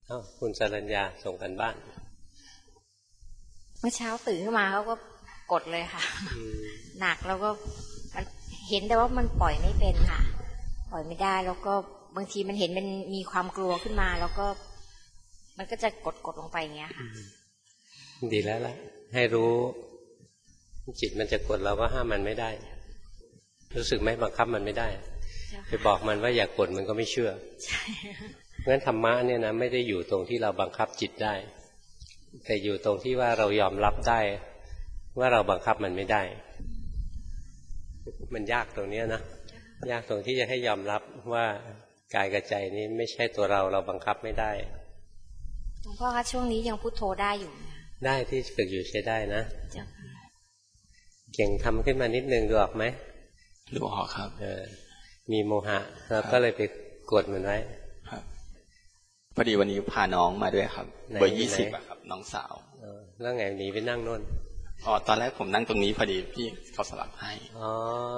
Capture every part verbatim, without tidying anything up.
อ้าวคุณสรัญญาส่งกันบ้านเมื่อเช้าตื่นขึ้นมาเขาก็กดเลยค่ะหนักแล้วก็เห็นแต่ว่ามันปล่อยไม่เป็นค่ะปล่อยไม่ได้แล้วก็บางทีมันเห็นมันมีความกลัวขึ้นมาแล้วก็มันก็จะกดกดลงไปอย่างเงี้ยค่ะดีแล้วล่ะให้รู้จิตมันจะกดเราก็ห้ามมันไม่ได้รู้สึกไหมบังคับมันไม่ได้ไปบอกมันว่าอย่ากดมันก็ไม่เชื่อใช่งั้นธรรมะเนี่ยนะไม่ได้อยู่ตรงที่เราบังคับจิตได้แต่อยู่ตรงที่ว่าเรายอมรับได้ว่าเราบังคับมันไม่ได้มันยากตรงนี้นะยากตรงที่จะให้ยอมรับว่ากายกับใจนี้ไม่ใช่ตัวเราเราบังคับไม่ได้หลวงพ่อคะช่วงนี้ยังพุทโธได้อยู่ได้ที่ฝึกอยู่ใช้ได้นะเก่งทำขึ้นมานิดนึงดูออกไหมดูออกครับเออมีโมหะเราก็เลยไปกดมันไว้ครับพอดีวันนี้พาน้องมาด้วยครับเบอร์ยี่สิบอะครับน้องสาวแล้วไงหนีไปนั่งโน่นอ๋อตอนแรกผมนั่งตรงนี้พอดีพี่เขาสลับให้อ๋อ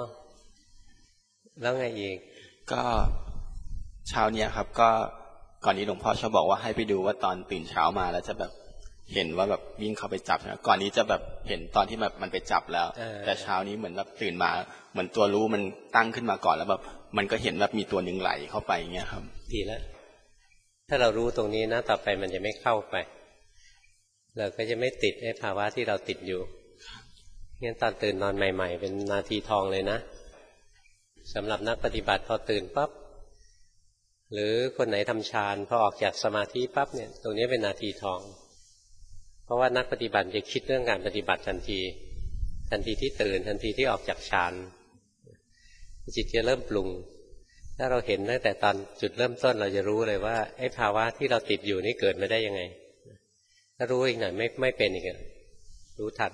แล้วไงอีกก็เช้าเนี้ยครับก็ก่อนนี้หลวงพ่อชอบบอกว่าให้ไปดูว่าตอนตื่นเช้ามาแล้วจะแบบเห็นว่าแบบวิ่งเข้าไปจับนะก่อนนี้จะแบบเห็นตอนที่แบบมันไปจับแล้วแต่เช้านี้เหมือนแบบตื่นมาเหมือนตัวรู้มันตั้งขึ้นมาก่อนแล้วแบบมันก็เห็นแบบมีตัวหนึ่งไหลเข้าไปอย่างเงี้ยครับดีแล้วถ้าเรารู้ตรงนี้นะต่อไปมันจะไม่เข้าไปเราก็จะไม่ติดไอ้ภาวะที่เราติดอยู่งั้นตอนตื่นนอนใหม่ๆเป็นนาทีทองเลยนะสำหรับนักปฏิบัติพอตื่นปั๊บหรือคนไหนทำฌานพอออกจากสมาธิปั๊บเนี่ยตรงนี้เป็นนาทีทองเพราะว่านักปฏิบัติจะคิดเรื่องการปฏิบัติทันทีทันทีที่ตื่นทันทีที่ออกจากฌานจิตจะเริ่มปรุงถ้าเราเห็นตั้งแต่ตอนจุดเริ่มต้นเราจะรู้เลยว่าไอ้ภาวะที่เราติดอยู่นี่เกิดมาได้ยังไงถ้ารู้อีกหน่อยไม่ไม่เป็นอีกรู้ทัน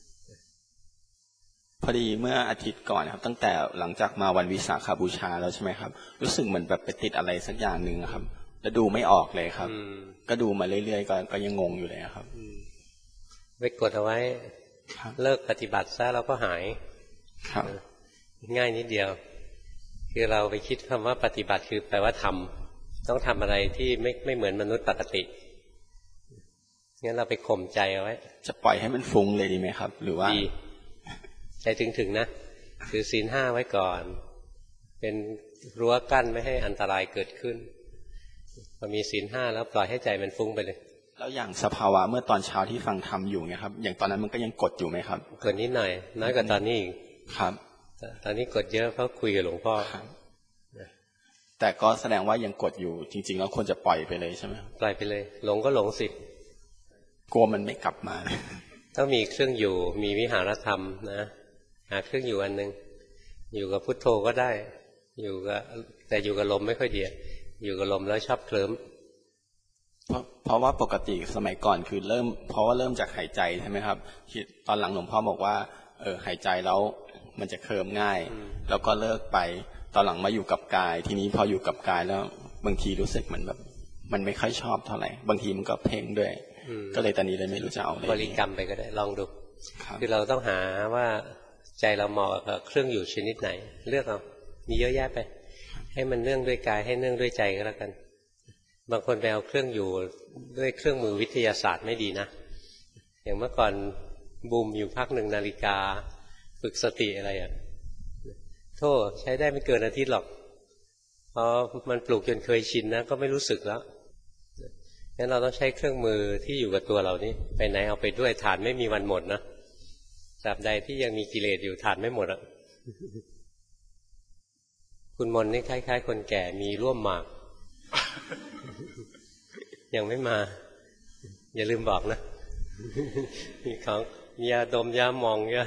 พอดีเมื่ออาทิตย์ก่อนครับตั้งแต่หลังจากมาวันวิสาขบูชาแล้วใช่ไหมครับรู้สึกเหมือนแบบไปติดอะไรสักอย่างหนึ่งครับแล้วดูไม่ออกเลยครับก็ดูมาเรื่อยๆก็ก็ยังงงอยู่เลยครับไปกดเอาไว้เลิกปฏิบัติซะเราก็หายครับง่ายนิดเดียวคือเราไปคิดคำว่าปฏิบัติคือแปลว่าทำต้องทำอะไรที่ไม่ไม่เหมือนมนุษย์ปกติงั้นเราไปข่มใจเอาไว้จะปล่อยให้มันฟุ้งเลยดีไหมครับหรือว่าดีใจถึงๆนะถือศีลห้าไว้ก่อนเป็นรั้วกั้นไม่ให้อันตรายเกิดขึ้นพอมีศีลห้าแล้วปล่อยให้ใจมันฟุ้งไปเลยแล้วอย่างสภาวะเมื่อตอนเช้าที่ฟังธรรมอยู่เนี่ยครับอย่างตอนนั้นมันก็ยังกดอยู่ไหมครับกดนิดหน่อยน้อยกว่าตอนนี้อีกครับตอนนี้กดเยอะเพราะคุยกับหลวงพ่อแต่ก็แสดงว่ายังกดอยู่จริงๆแล้วควรจะปล่อยไปเลยใช่ไหมปล่อยไปเลยหลงก็หลงสิกลัวมันไม่กลับมาต้องมีเครื่องอยู่มีวิหารธรรมนะหาเครื่องอยู่อันหนึ่งอยู่กับพุทโธก็ได้อยู่กับแต่อยู่กับลมไม่ค่อยดีอยู่กับลมแล้วชอบเคลิ้มเพราะเพราะว่าปกติสมัยก่อนคือเริ่มเพราะว่าเริ่มจากหายใจใช่ไหมครับตอนหลังหลวงพ่อบอกว่าเออหายใจแล้วมันจะเคลิ้มง่ายแล้วก็เลิกไปตอนหลังมาอยู่กับกายทีนี้พออยู่กับกายแล้วบางทีรู้สึกเหมือนแบบมันไม่ค่อยชอบเท่าไหร่บางทีมันก็เพ่งด้วยก็เลยตอนนี้เลยไม่รู้จะเอาอะไรบริกรรมไปก็ได้ลองดูคือเราต้องหาว่าใจเราเหมาะกับเครื่องอยู่ชนิดไหนเลือกเอามีเยอะแยะไปให้มันเนื่องด้วยกายให้เนื่องด้วยใจก็แล้วกันบางคนไปเอาเครื่องอยู่ด้วยเครื่องมือวิทยาศาสตร์ไม่ดีนะอย่างเมื่อก่อนบูมอยู่พักหนึ่งนาฬิกาฝึกสติอะไรอ่ะโธ่ใช้ได้ไม่เกินอาทิตย์หรอกพอมันปลูกจนเคยชินนะก็ไม่รู้สึกแล้วงั้นเราต้องใช้เครื่องมือที่อยู่กับตัวเรานี่ไปไหนเอาไปด้วยฐานไม่มีวันหมดนะตราบใดที่ยังมีกิเลสอยู่ฐานไม่หมดอ่ะคุณมนนี่คล้ายๆคนแก่มีร่วมหมากยังไม่มาอย่าลืมบอกนะมีของมียาดมยามองเยอะ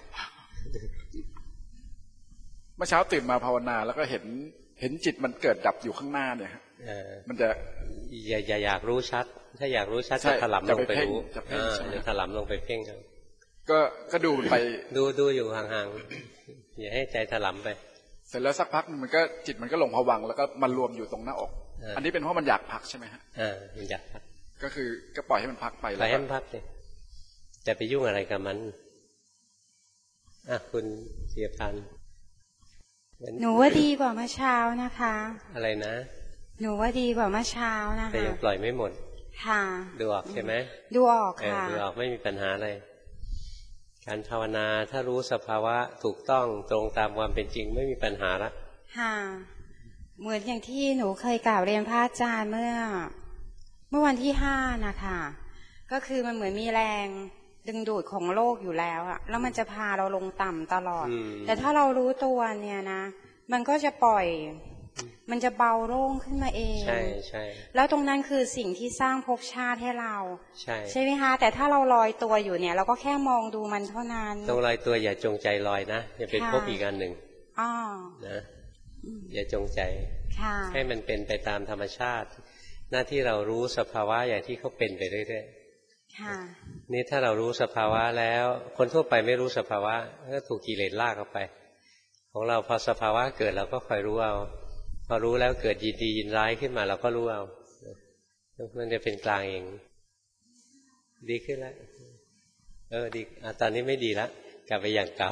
เมื่อเช้าตื่นมาภาวนาแล้วก็เห็นเห็นจิตมันเกิดดับอยู่ข้างหน้าเนี่ยมันจะอย่าอย่าอยากรู้ชัดถ้าอยากรู้ชัดจะถลำลงไปรู้จะถลำลงไปเพ่งก็ก็ดูไปดูดูอยู่ห่างๆอย่าให้ใจถลำไปเสร็จแล้วสักพักมันก็จิตมันก็ลงภวังค์แล้วก็มันรวมอยู่ตรงหน้าอกอันนี้เป็นเพราะมันอยากพักใช่ไหมฮะอ่ามันอยากพักก็คือก็ปล่อยให้มันพักไปปล่อยให้มันพักเลยจะไปยุ่งอะไรกับมันอ่ะคุณเสียพันธ์หนูว่าดีกว่าเมื่อเช้านะคะอะไรนะหนูว่าดีกว่าเมื่อเช้านะคะแต่ยังปล่อยไม่หมดค่ะดูออกใช่ไหมดูออกค่ะดูออกไม่มีปัญหาอะไรการภาวนาถ้ารู้สภาวะถูกต้องตรงตามความเป็นจริงไม่มีปัญหาละค่ะเหมือนอย่างที่หนูเคยกล่าวเรียนพระอาจารย์เมื่อเมื่อวันที่ห้านะคะก็คือมันเหมือนมีแรงดึงดูดของโลกอยู่แล้วอะแล้วมันจะพาเราลงต่ำตลอดแต่ถ้าเรารู้ตัวเนี่ยนะมันก็จะปล่อยมันจะเบาโล่งขึ้นมาเองใช่ใช่แล้วตรงนั้นคือสิ่งที่สร้างภพชาติให้เราใช่ใช่ไหมคะแต่ถ้าเราลอยตัวอยู่เนี่ยเราก็แค่มองดูมันเท่านั้นตรงลอยตัวอย่าจงใจลอยนะอย่าเป็นภพอีกอันหนึ่งอ๋อนะอย่าจงใจให้มันเป็นไปตามธรรมชาติหน้าที่เรารู้สภาวะอย่างที่เขาเป็นไปเรื่อยๆนี่ถ้าเรารู้สภาวะแล้วคนทั่วไปไม่รู้สภาวะก็ถูกกิเลสลากเข้าไปของเราพอสภาวะเกิดเราก็คอยรู้เอาพอรู้แล้วเกิดยินดียินร้ายขึ้นมาเราก็รู้เอามันจะเป็นกลางเองดีขึ้นแล้วเออดีอ่ะตอนนี้ไม่ดีแล้วกลับไปอย่างเก่า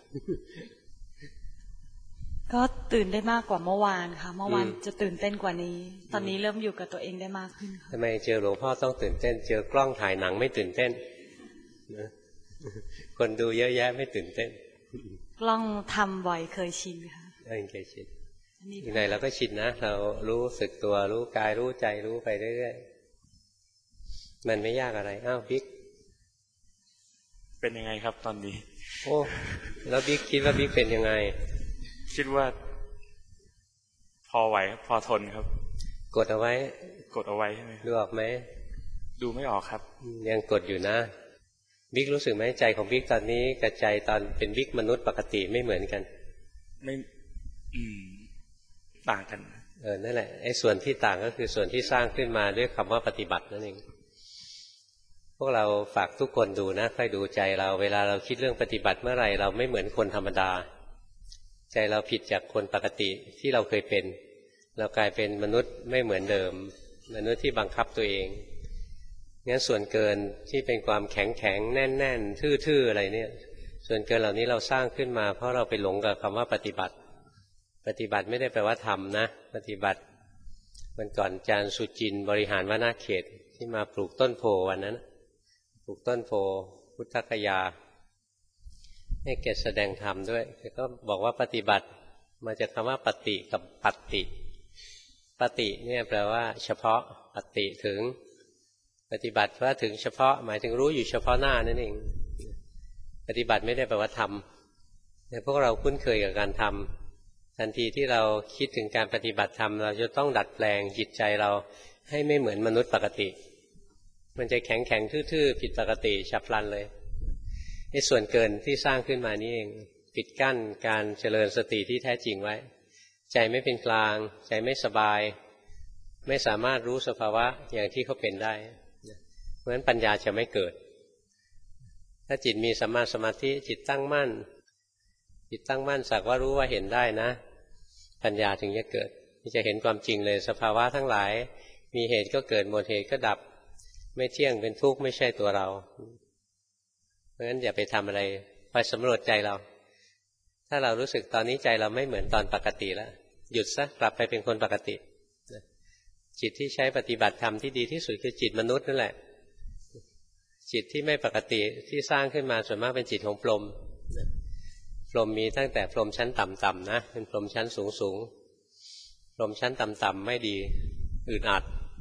ก็ตื่นได้มากกว่าเมื่อวานค่ะเมื่อวานจะตื่นเต้นกว่านี้ตอนนี้เริ่มอยู่กับตัวเองได้มากขึ้นค่ะทำไมเจอหลวงพ่อต้องตื่นเต้นเจอกล้องถ่ายหนังไม่ตื่นเต้นนะคนดูเยอะแยะไม่ตื่นเต้นกล้องทำบ่อยเคยชินค่ะเออเคยชินยังไงเราก็ชินนะเรารู้สึกตัวรู้กายรู้ใจรู้ไปเรื่อยๆมันไม่ยากอะไรอ้าวบิ๊กเป็นยังไงครับตอนนี้โอ้แล้วบิ๊กคิดว่าบิ๊กเป็นยังไงคิดว่าพอไหวพอทนครับกดเอาไว้กดเอาไว้ใช่ไหมดูออกไหมดูไม่ออกครับยังกดอยู่นะบิ๊กรู้สึกไหมใจของบิ๊กตอนนี้กับใจตอนเป็นบิ๊กมนุษย์ปกติไม่เหมือนกันไม่อืมต่างกันเออนั่นแหละไอ้ส่วนที่ต่างก็คือส่วนที่สร้างขึ้นมาด้วยคำว่าปฏิบัตินั่นเองพวกเราฝากทุกคนดูนะค่อยดูใจเราเวลาเราคิดเรื่องปฏิบัติเมื่อไหร่เราไม่เหมือนคนธรรมดาใจเราผิดจากคนปกติที่เราเคยเป็นเรากลายเป็นมนุษย์ไม่เหมือนเดิมมนุษย์ที่บังคับตัวเองงั้นส่วนเกินที่เป็นความแข็งแข็งแน่นแน่นทื่อๆอะไรเนี่ยส่วนเกินเหล่านี้เราสร้างขึ้นมาเพราะเราไปหลงกับคำว่าปฏิบัติปฏิบัติไม่ได้แปลว่าทำนะปฏิบัติวันก่อนอาจารย์สุจินบริหารวนาเขตที่มาปลูกต้นโพวันนั้นปลูกต้นโพพุทธคยาให้แกแสดงธรรมด้วยแกก็บอกว่าปฏิบัติมาจากคำว่าปฏิกับปัตติปฏิเนี่ยแปลว่าเฉพาะปัตติถึงปฏิบัติว่าถึงเฉพาะหมายถึงรู้อยู่เฉพาะหน้านั่นเองปฏิบัติไม่ได้แปลว่าทำแต่พวกเราคุ้นเคยกับการทำทันทีที่เราคิดถึงการปฏิบัติธรรมเราจะต้องดัดแปลงจิตใจเราให้ไม่เหมือนมนุษย์ปกติมันจะแข็งแข็งทื่อๆผิดปกติฉับพลันเลยไอ้ส่วนเกินที่สร้างขึ้นมานี่เองปิดกั้นการเจริญสติที่แท้จริงไว้ใจไม่เป็นกลางใจไม่สบายไม่สามารถรู้สภาวะอย่างที่เขาเป็นได้เพราะฉะนั้นปัญญาจะไม่เกิดถ้าจิตมีสัมมาสมาธิจิตตั้งมั่นจิตตั้งมั่นสักว่ารู้ว่าเห็นได้นะปัญญาถึงจะเกิดจะเห็นความจริงเลยสภาวะทั้งหลายมีเหตุก็เกิดหมดเหตุก็ดับไม่เที่ยงเป็นทุกข์ไม่ใช่ตัวเราเพราะฉะนั้นอย่าไปทำอะไรคอยสำรวจใจเราถ้าเรารู้สึกตอนนี้ใจเราไม่เหมือนตอนปกติแล้วหยุดซะกลับไปเป็นคนปกติจิตที่ใช้ปฏิบัติธรรมที่ดีที่สุดคือจิตมนุษย์นั่นแหละจิตที่ไม่ปกติที่สร้างขึ้นมาส่วนมากเป็นจิตของพรหมพรหมมีตั้งแต่พรหมชั้นต่ำๆนะเป็นพรหมชั้นสูงๆพรหมชั้นต่ำๆไม่ดีอึดอัด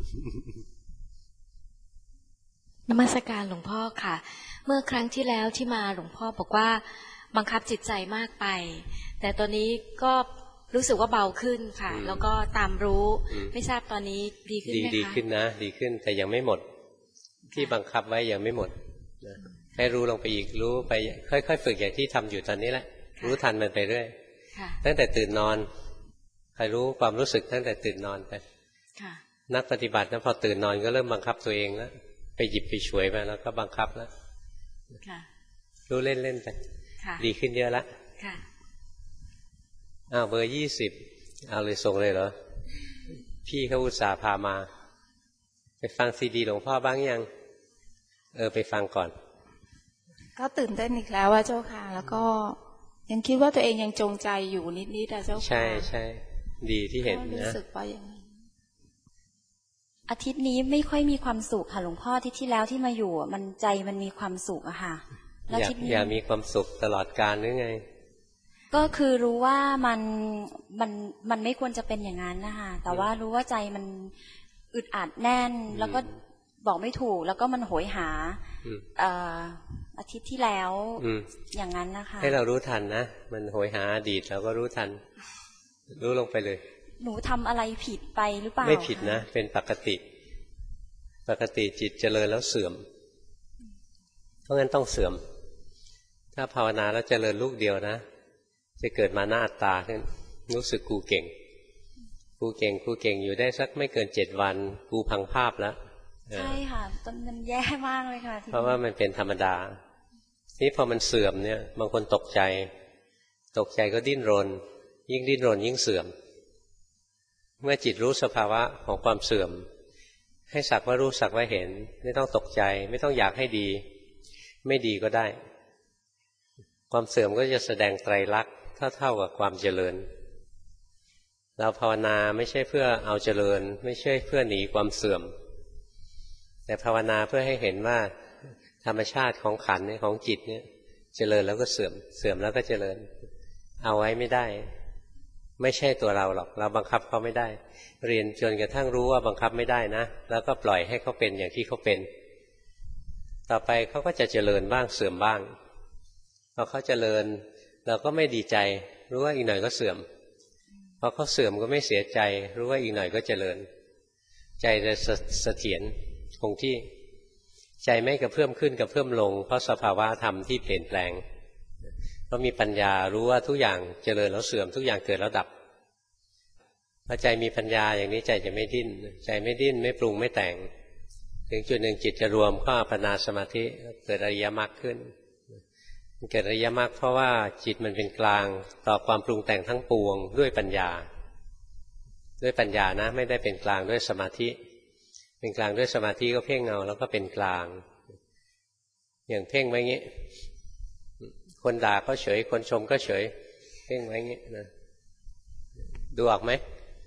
นมัสการหลวงพ่อค่ะเมื่อครั้งที่แล้วที่มาหลวงพ่อบอกว่าบังคับจิตใจมากไปแต่ตอนนี้ก็รู้สึกว่าเบาขึ้นค่ะแล้วก็ตามรู้ไม่ทราบตอนนี้ดีขึ้นไหมคะดีขึ้นนะดีขึ้นแต่ยังไม่หมดที่บังคับไว้ยังไม่หมดให้รู้ลงไปอีกรู้ไปค่อยๆฝึกอย่างที่ทำอยู่ตอนนี้แหละรู้ทันมันไปเรื่อยตั้งแต่ตื่นนอนใครรู้ความรู้สึกตั้งแต่ตื่นนอนไปนักปฏิบัตินะพอตื่นนอนก็เริ่มบังคับตัวเองแล้วไปหยิบไปฉวยมาแล้วก็บังคับแล้วรู้เล่นๆไปดีขึ้นเยอะละอ้าวเบอร์ยี่สิบเอาเลยส่งเลยเหรอพี่เขาอุตส่าห์พามาไปฟังซีดีหลวงพ่อบ้างยังเออไปฟังก่อนก็ตื่นเต้นอีกแล้วว่าเจ้าค่ะแล้วก็ยังคิดว่าตัวเองยังจงใจอยู่นิดๆแต่เจ้าค่ะใช่ใช่ดีที่เห็นนะรู้สึกว่าอย่างนี้อาทิตย์นี้ไม่ค่อยมีความสุขค่ะหลวงพ่ออาทิตย์ที่แล้วที่มาอยู่มันใจมันมีความสุขอะค่ะแล้วอาทิตย์นี้อย่ามีความสุขตลอดกาลหรือไงก็คือรู้ว่ามันมันมันไม่ควรจะเป็นอย่างนั้นนะคะแต่ว่ารู้ว่าใจมันอึดอัดแน่นแล้วก็บอกไม่ถูกแล้วก็มันโหยหาอาทิตย์ที่แล้วอย่างนั้นนะคะให้เรารู้ทันนะมันโหยหาอดีตเราก็รู้ทันรู้ลงไปเลยหนูทำอะไรผิดไปหรือเปล่าไม่ผิดนะเป็นปกติปกติจิตเจริญแล้วเสื่อมเพราะงั้นต้องเสื่อมถ้าภาวนาแล้วเจริญลูกเดียวนะจะเกิดมาหน้าอัตตาขึ้นรู้สึกกูเก่งกูเก่งกูเก่งอยู่ได้สักไม่เกินเจ็ดวันกูพังภาพแล้วใช่ค่ะตอนมันแย่มากเลยค่ะเพราะว่ามันเป็นธรรมดานี่พอมันเสื่อมเนี่ยบางคนตกใจตกใจก็ดิ้นรนยิ่งดิ้นรนยิ่งเสื่อมเมื่อจิตรู้สภาวะของความเสื่อมให้สักว่ารู้สักว่าเห็นไม่ต้องตกใจไม่ต้องอยากให้ดีไม่ดีก็ได้ความเสื่อมก็จะแสดงไตรลักษณ์เท่าๆกับความเจริญเราภาวนาไม่ใช่เพื่อเอาเจริญไม่ใช่เพื่อหนีความเสื่อมแต่ภาวนาเพื่อให้เห็นว่าธรรมชาติของขันธ์ของจิตเนี่ยเจริญแล้วก็เสื่อมเสื่อมแล้วก็เจริญเอาไว้ไม่ได้ไม่ใช่ตัวเราหรอกเราบังคับเขาไม่ได้เรียนจนกระทั่งรู้ว่าบังคับไม่ได้นะแล้วก็ปล่อยให้เขาเป็นอย่างที่เขาเป็นต่อไปเขาก็จะเจริญบ้างเสื่อมบ้างพอเขาเจริญเราก็ไม่ดีใจรู้ว่าอีกหน่อยก็เสื่อมพอเขาเสื่อมก็ไม่เสียใจรู้ว่าอีกหน่อยก็เจริญใจจะเสถียรคงที่ใจไม่กระเพื่อมขึ้นกระเพื่อมลงเพราะสภาวะธรรมที่เปลี่ยนแปลงเพราะมีปัญญารู้ว่าทุกอย่างเจริญแล้วเสื่อมทุกอย่างเกิดแล้วดับพอใจมีปัญญาอย่างนี้ใจจะไม่ดิ้นใจไม่ดิ้นไม่ปรุงไม่แต่งถึงจุดหนึ่งจิตจะรวมเข้าอัปปนาสมาธิเกิดอริยมรรคขึ้นเกิดอริยมรรคเพราะว่าจิตมันเป็นกลางต่อความปรุงแต่งทั้งปวงด้วยปัญญาด้วยปัญญานะไม่ได้เป็นกลางด้วยสมาธิเป็นกลางด้วยสมาธิก็เพ่งเอาแล้วก็เป็นกลางอย่างเพ่งไว้งี้คนด่าก็เฉยคนชมก็เฉยเพ่งไว้งี้นะดูออกไหม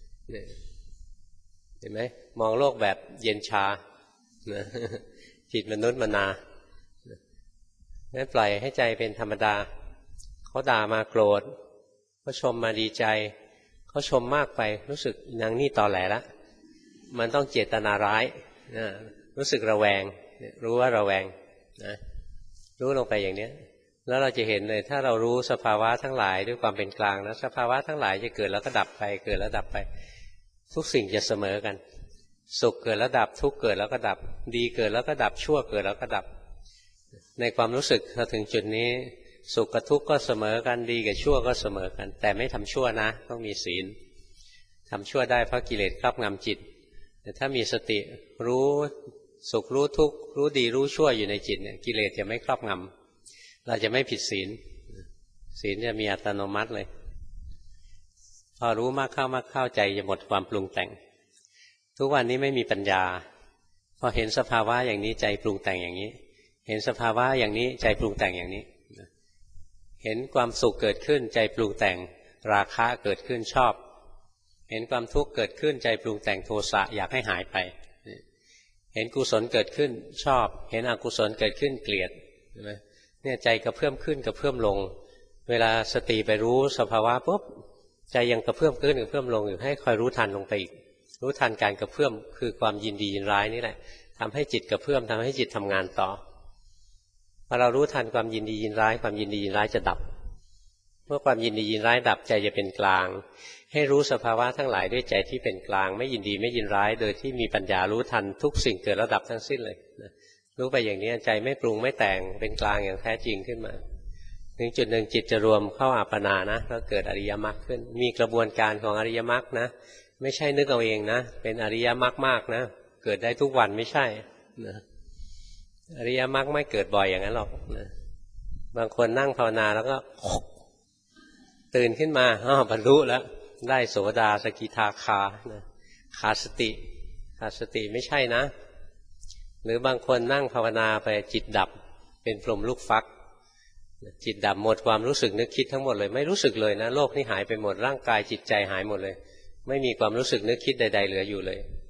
เห็นไหมมองโลกแบบเย็นชาจิตมนุษย์มนางั้นปล่อยให้ใจเป็นธรรมดาเขาด่ามาโกรธเขาชมมาดีใจเขาชมมากไปรู้สึกนางนี่ตอแหลละมันต้องเจตนาร้ายรู้สึกระแวงรู้ว่าระแวงนะรู้ลงไปอย่างนี้แล้วเราจะเห็นเลยถ้าเรารู้สภาวะทั้งหลายด้วยความเป็นกลางแล้วสภาวะทั้งหลายจะเกิดแล้วก็ดับไปเกิดแล้วดับไปทุกสิ่งจะเสมอกันสุขเกิดแล้วดับทุกข์เกิดแล้วก็ดับดีเกิดแล้วก็ดับชั่วเกิดแล้วก็ดับในความรู้สึกพอถึงจุดนี้สุขกับทุกข์ก็เสมอกันดีกับชั่วก็เสมอกันแต่ไม่ทำชั่วนะต้องมีศีลทำชั่วได้เพราะกิเลสครอบงำจิตแต่ถ้ามีสติรู้สุขรู้ทุกข์รู้ดีรู้ชั่วอยู่ในจิตเนี่ยกิเลสจะไม่ครอบงำเราจะไม่ผิดศีลศีลจะมีอัตโนมัติเลยพอรู้มากเข้ามากเข้าใจจะหมดความปรุงแต่งทุกวันนี้ไม่มีปัญญาพอเห็นสภาวะอย่างนี้ใจปรุงแต่งอย่างนี้เห็นสภาวะอย่างนี้ใจปรุงแต่งอย่างนี้เห็นความสุขเกิดขึ้นใจปรุงแต่งราคะเกิดขึ้นชอบเห็นความทุกข์เกิดขึ้นใจปรุงแต่งโทสะอยากให้หายไปเห็นกุศลเกิดขึ้นชอบเห็นอกุศลเกิดขึ้นเกลียดใช่ไหมเนี่ยใจกระเพื่อมขึ้นกระเพื่อมลงเวลาสติไปรู้สภาวะปุ๊บใจยังกระเพื่อมขึ้นกระเพื่อมลงอยู่ให้คอยรู้ทันลงไปอีกรู้ทันการกระเพื่อมคือความยินดียินร้ายนี่แหละทำให้จิตกระเพื่อมทำให้จิตทำงานต่อพอเรารู้ทันความยินดียินร้ายความยินดียินร้ายจะดับเมื่อความยินดียินร้ายดับใจจะเป็นกลางให้รู้สภาวะทั้งหลายด้วยใจที่เป็นกลางไม่ยินดีไม่ยินร้ายโดยที่มีปัญญารู้ทันทุกสิ่งเกิดแล้วดับทั้งสิ้นเลยนะรู้ไปอย่างนี้ใจไม่ปรุงไม่แต่งเป็นกลางอย่างแท้จริงขึ้นมาถึงจุดหนึ่งจิตจะรวมเข้าอัปปนานะแล้วเกิดอริยมรรคขึ้นมีกระบวนการของอริยมรรคนะไม่ใช่นึกเอาเองนะเป็นอริยมรรคมากนะเกิดได้ทุกวันไม่ใช่นะอริยมรรคไม่เกิดบ่อยอย่างนั้นหรอกนะบางคนนั่งภาวนาแล้วก็ตื่นขึ้นมาอ้าวบรรลุแล้วได้โสดาสกิทาคานะขาดสติขาดสติไม่ใช่นะหรือบางคนนั่งภาวนาไปจิตดับเป็นพรหมลูกฟักจิตดับหมดความรู้สึกนึกคิดทั้งหมดเลยไม่รู้สึกเลยนะโลกนี้หายไปหมดร่างกายจิตใจหายหมดเลยไม่มีความรู้สึกนึกคิดใดๆเหลืออยู่เลย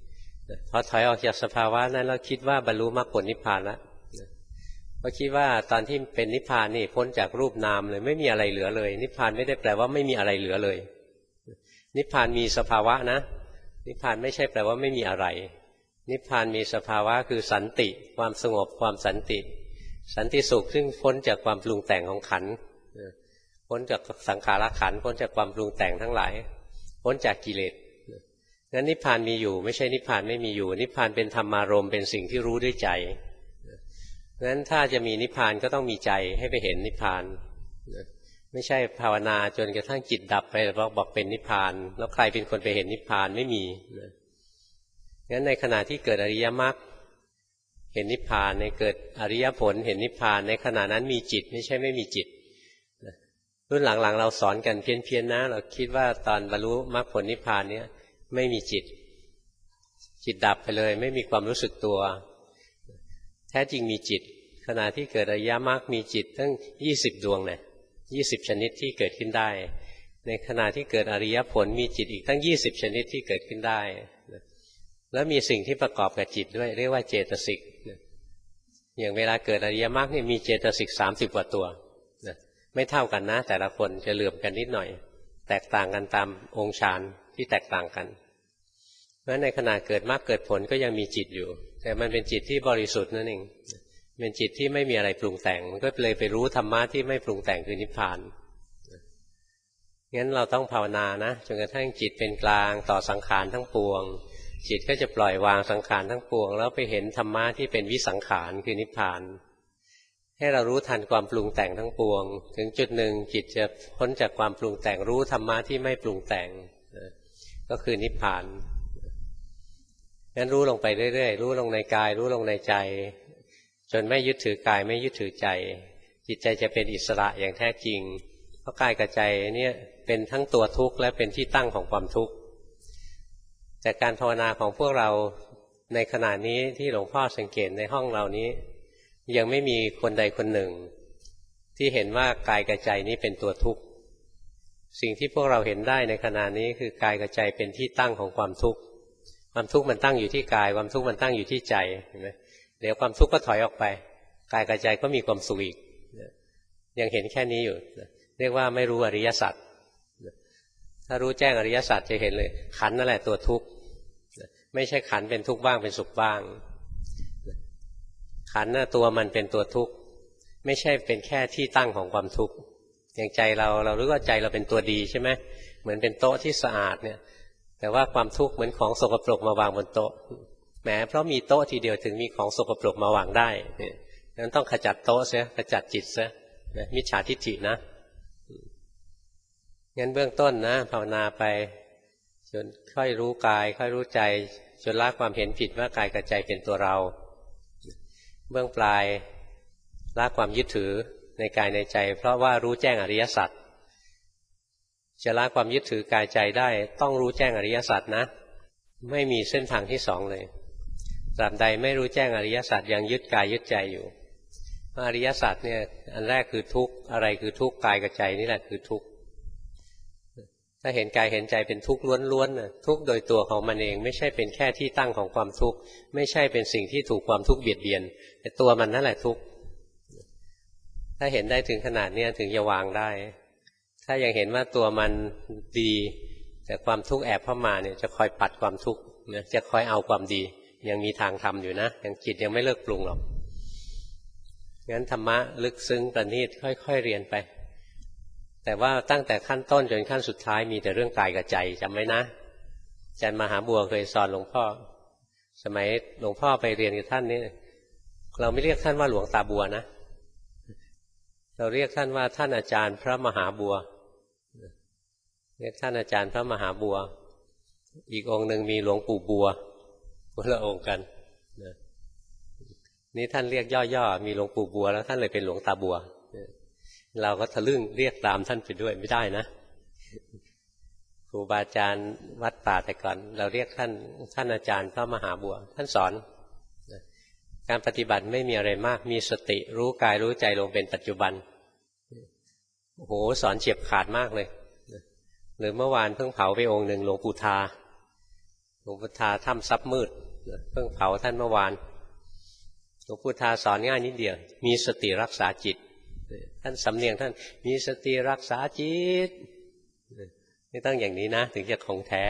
พอถอยออกจากสภาวะนั้นแล้วคิดว่าบรรลุมรรคผลนิพพานแล้วเพราะคิดว่าตอนที่เป็นนิพพานนี่พ้นจากรูปนามเลยไม่มีอะไรเหลือเลยนิพพานไม่ได้แปลว่าไม่มีอะไรเหลือเลยนิพพานมีสภาวะนะนิพพานไม่ใช่แปลว่าไม่มีอะไรนิพพานมีสภาวะคือสันติความสงบความสันติสันติสุขซึ่งพ้นจากความปรุงแต่งของขันธ์พ้นจากสังขารขันธ์พ้นจากความปรุงแต่งทั้งหลายพ้นจากกิเลสงั้นนิพพานมีอยู่ไม่ใช่นิพพานไม่มีอยู่นิพพานเป็นธรรมารมณ์เป็นสิ่งที่รู้ด้วยใจงั้นถ้าจะมีนิพพานก็ต้องมีใจให้ไปเห็นนิพพานไม่ใช่ภาวนาจนกระทั่งจิตดับไปแล้วบอกเป็นนิพพานแล้วใครเป็นคนไปเห็นนิพพานไม่มีงั้นในขณะที่เกิดอริยมรรคเห็นนิพพานในเกิดอริยผลเห็นนิพพานในขณะนั้นมีจิตไม่ใช่ไม่มีจิตรุ่นหลังๆเราสอนกันเพี้ยนๆนะเราคิดว่าตอนบรรลุมรรคผลนิพพานเนี้ยไม่มีจิตจิตดับไปเลยไม่มีความรู้สึกตัวแท้จริงมีจิตขณะที่เกิดอริยมรรคมีจิตตั้งยี่สิบดวงเนี่ยยี่สิบชนิดที่เกิดขึ้นได้ในขณะที่เกิดอริยผลมีจิตอีกตั้งยี่สิบชนิดที่เกิดขึ้นได้แล้วมีสิ่งที่ประกอบกับจิตด้วยเรียกว่าเจตสิกอย่างเวลาเกิดอริยมรรคเนี่ยมีเจตสิกสามสิบกว่าตัวไม่เท่ากันนะแต่ละคนจะเหลื่อมกันนิดหน่อยแตกต่างกันตามองค์ฌานที่แตกต่างกันเพราะในขณะเกิดมรรคเกิดผลก็ยังมีจิตอยู่แต่มันเป็นจิตที่บริสุทธิ์นั่นเองเป็นจิตที่ไม่มีอะไรปรุงแต่งมันก็เลยไปรู้ธรรมะที่ไม่ปรุงแต่งคือนิพพานงั้นเราต้องภาวนานะจนกระทั่งจิตเป็นกลางต่อสังขารทั้งปวงจิตก็จะปล่อยวางสังขารทั้งปวงแล้วไปเห็นธรรมะที่เป็นวิสังขารคือนิพพานให้เรารู้ทันความปรุงแต่งทั้งปวงถึงจุดหนึ่งจิตจะพ้นจากความปรุงแต่งรู้ธรรมะที่ไม่ปรุงแต่งก็คือนิพพานงั้นรู้ลงไปเรื่อยๆรู้ลงในกายรู้ลงในใจจนไม่ยึดถือกายไม่ยึดถือใจจิตใจจะเป็นอิสระอย่างแท้จริงเพราะกายกับใจเนี่ยเป็นทั้งตัวทุกข์และเป็นที่ตั้งของความทุกข์แต่การภาวนาของพวกเราในขณะนี้ที่หลวงพ่อสังเกตในห้องเรานี้ยังไม่มีคนใดคนหนึ่งที่เห็นว่ากายกับใจนี้เป็นตัวทุกข์สิ่งที่พวกเราเห็นได้ในขณะนี้คือกายกับใจเป็นที่ตั้งของความทุกข์ความทุกข์มันตั้งอยู่ที่กายความทุกข์มันตั้งอยู่ที่ใจเห็นไหมเดี๋ยวความทุกข์ก็ถอยออกไปกายกับใจก็มีความสุขอีกยังเห็นแค่นี้อยู่เรียกว่าไม่รู้อริยสัจถ้ารู้แจ้งอริยสัจจะเห็นเลยขันธ์นั่นแหละตัวทุกข์ไม่ใช่ขันธ์เป็นทุกข์บ้างเป็นสุขบ้างขันธ์น่ะตัวมันเป็นตัวทุกข์ไม่ใช่เป็นแค่ที่ตั้งของความทุกข์อย่างใจเราเรารู้ว่าใจเราเป็นตัวดีใช่ไหมเหมือนเป็นโต๊ะที่สะอาดเนี่ยแต่ว่าความทุกข์เหมือนของสกปรกมาวางบนโต๊ะแหมเพราะมีโต๊ะทีเดียวถึงมีของสกปรกมาวางได้เนี่ยนั้นต้องขจัดโต๊ะเสียขจัดจิตเสียมิจฉาทิฏฐินะงั้นเบื้องต้นนะภาวนาไปจนค่อยรู้กายค่อยรู้ใจจนละความเห็นผิดว่ากายกับใจเป็นตัวเราเบื้องปลายละความยึดถือในกายในใจเพราะว่ารู้แจ้งอริยสัจจะละความยึดถือกายใจได้ต้องรู้แจ้งอริยสัจนะไม่มีเส้นทางที่สองเลยตราบใดไม่รู้แจ้งอริยสัจยังยึดกายยึดใจอยู่อริยสัจเนี่ยอันแรกคือทุกข์อะไรคือทุกข์กายกับใจนี่แหละคือทุกข์ถ้าเห็นกายเห็นใจเป็นทุกข์ล้วนๆทุกข์โดยตัวของมันเองไม่ใช่เป็นแค่ที่ตั้งของความทุกข์ไม่ใช่เป็นสิ่งที่ถูกความทุกข์เบียดเบียนแต่ตัวมันนั่นแหละทุกข์ถ้าเห็นได้ถึงขนาดนี้ถึงจะวางได้ถ้ายังเห็นว่าตัวมันดีแต่ความทุกข์แอบเข้ามาเนี่ยจะคอยปัดความทุกข์นะจะคอยเอาความดียังมีทางทำอยู่นะยังจิตยังไม่เลิกปรุงหรอกงั้นธรรมะลึกซึ้งประณีตค่อยๆเรียนไปแต่ว่าตั้งแต่ขั้นต้นจนขั้นสุดท้ายมีแต่เรื่องกายกับใจจำไว้นะอาจารย์มหาบัวเคยสอนหลวงพ่อสมัยหลวงพ่อไปเรียนกับท่านนี่เราไม่เรียกท่านว่าหลวงตาบัวนะเราเรียกท่านว่าท่านอาจารย์พระมหาบัวเรียกท่านอาจารย์พระมหาบัวอีกองค์หนึ่งมีหลวงปู่บัวคนละองค์กันนี่ท่านเรียกย่อๆมีหลวงปู่บัวแล้วท่านเลยเป็นหลวงตาบัวเราก็ทะลึ่งเรียกตามท่านไปด้วยไม่ได้นะครูบาอาจารย์วัดป่าแต่ก่อนเราเรียกท่านท่านอาจารย์พระมหาบัวท่านสอนการปฏิบัติไม่มีอะไรมากมีสติรู้กายรู้ใจลงเป็นปัจจุบันโอ้โหสอนเฉียบขาดมากเลยหรือเมื่อวานเพิ่งเผาไปองค์หนึ่งหลวงปู่ทาหลวงปู่ทาถ้ำซับมืดเพิ่งเผาท่านเมื่อวานหลวงปู่ทาสอนง่ายนิดเดียวมีสติรักษาจิตท่านสำเนียงท่านมีสติรักษาจิตไม่ต้องอย่างนี้นะถึงจะของแท้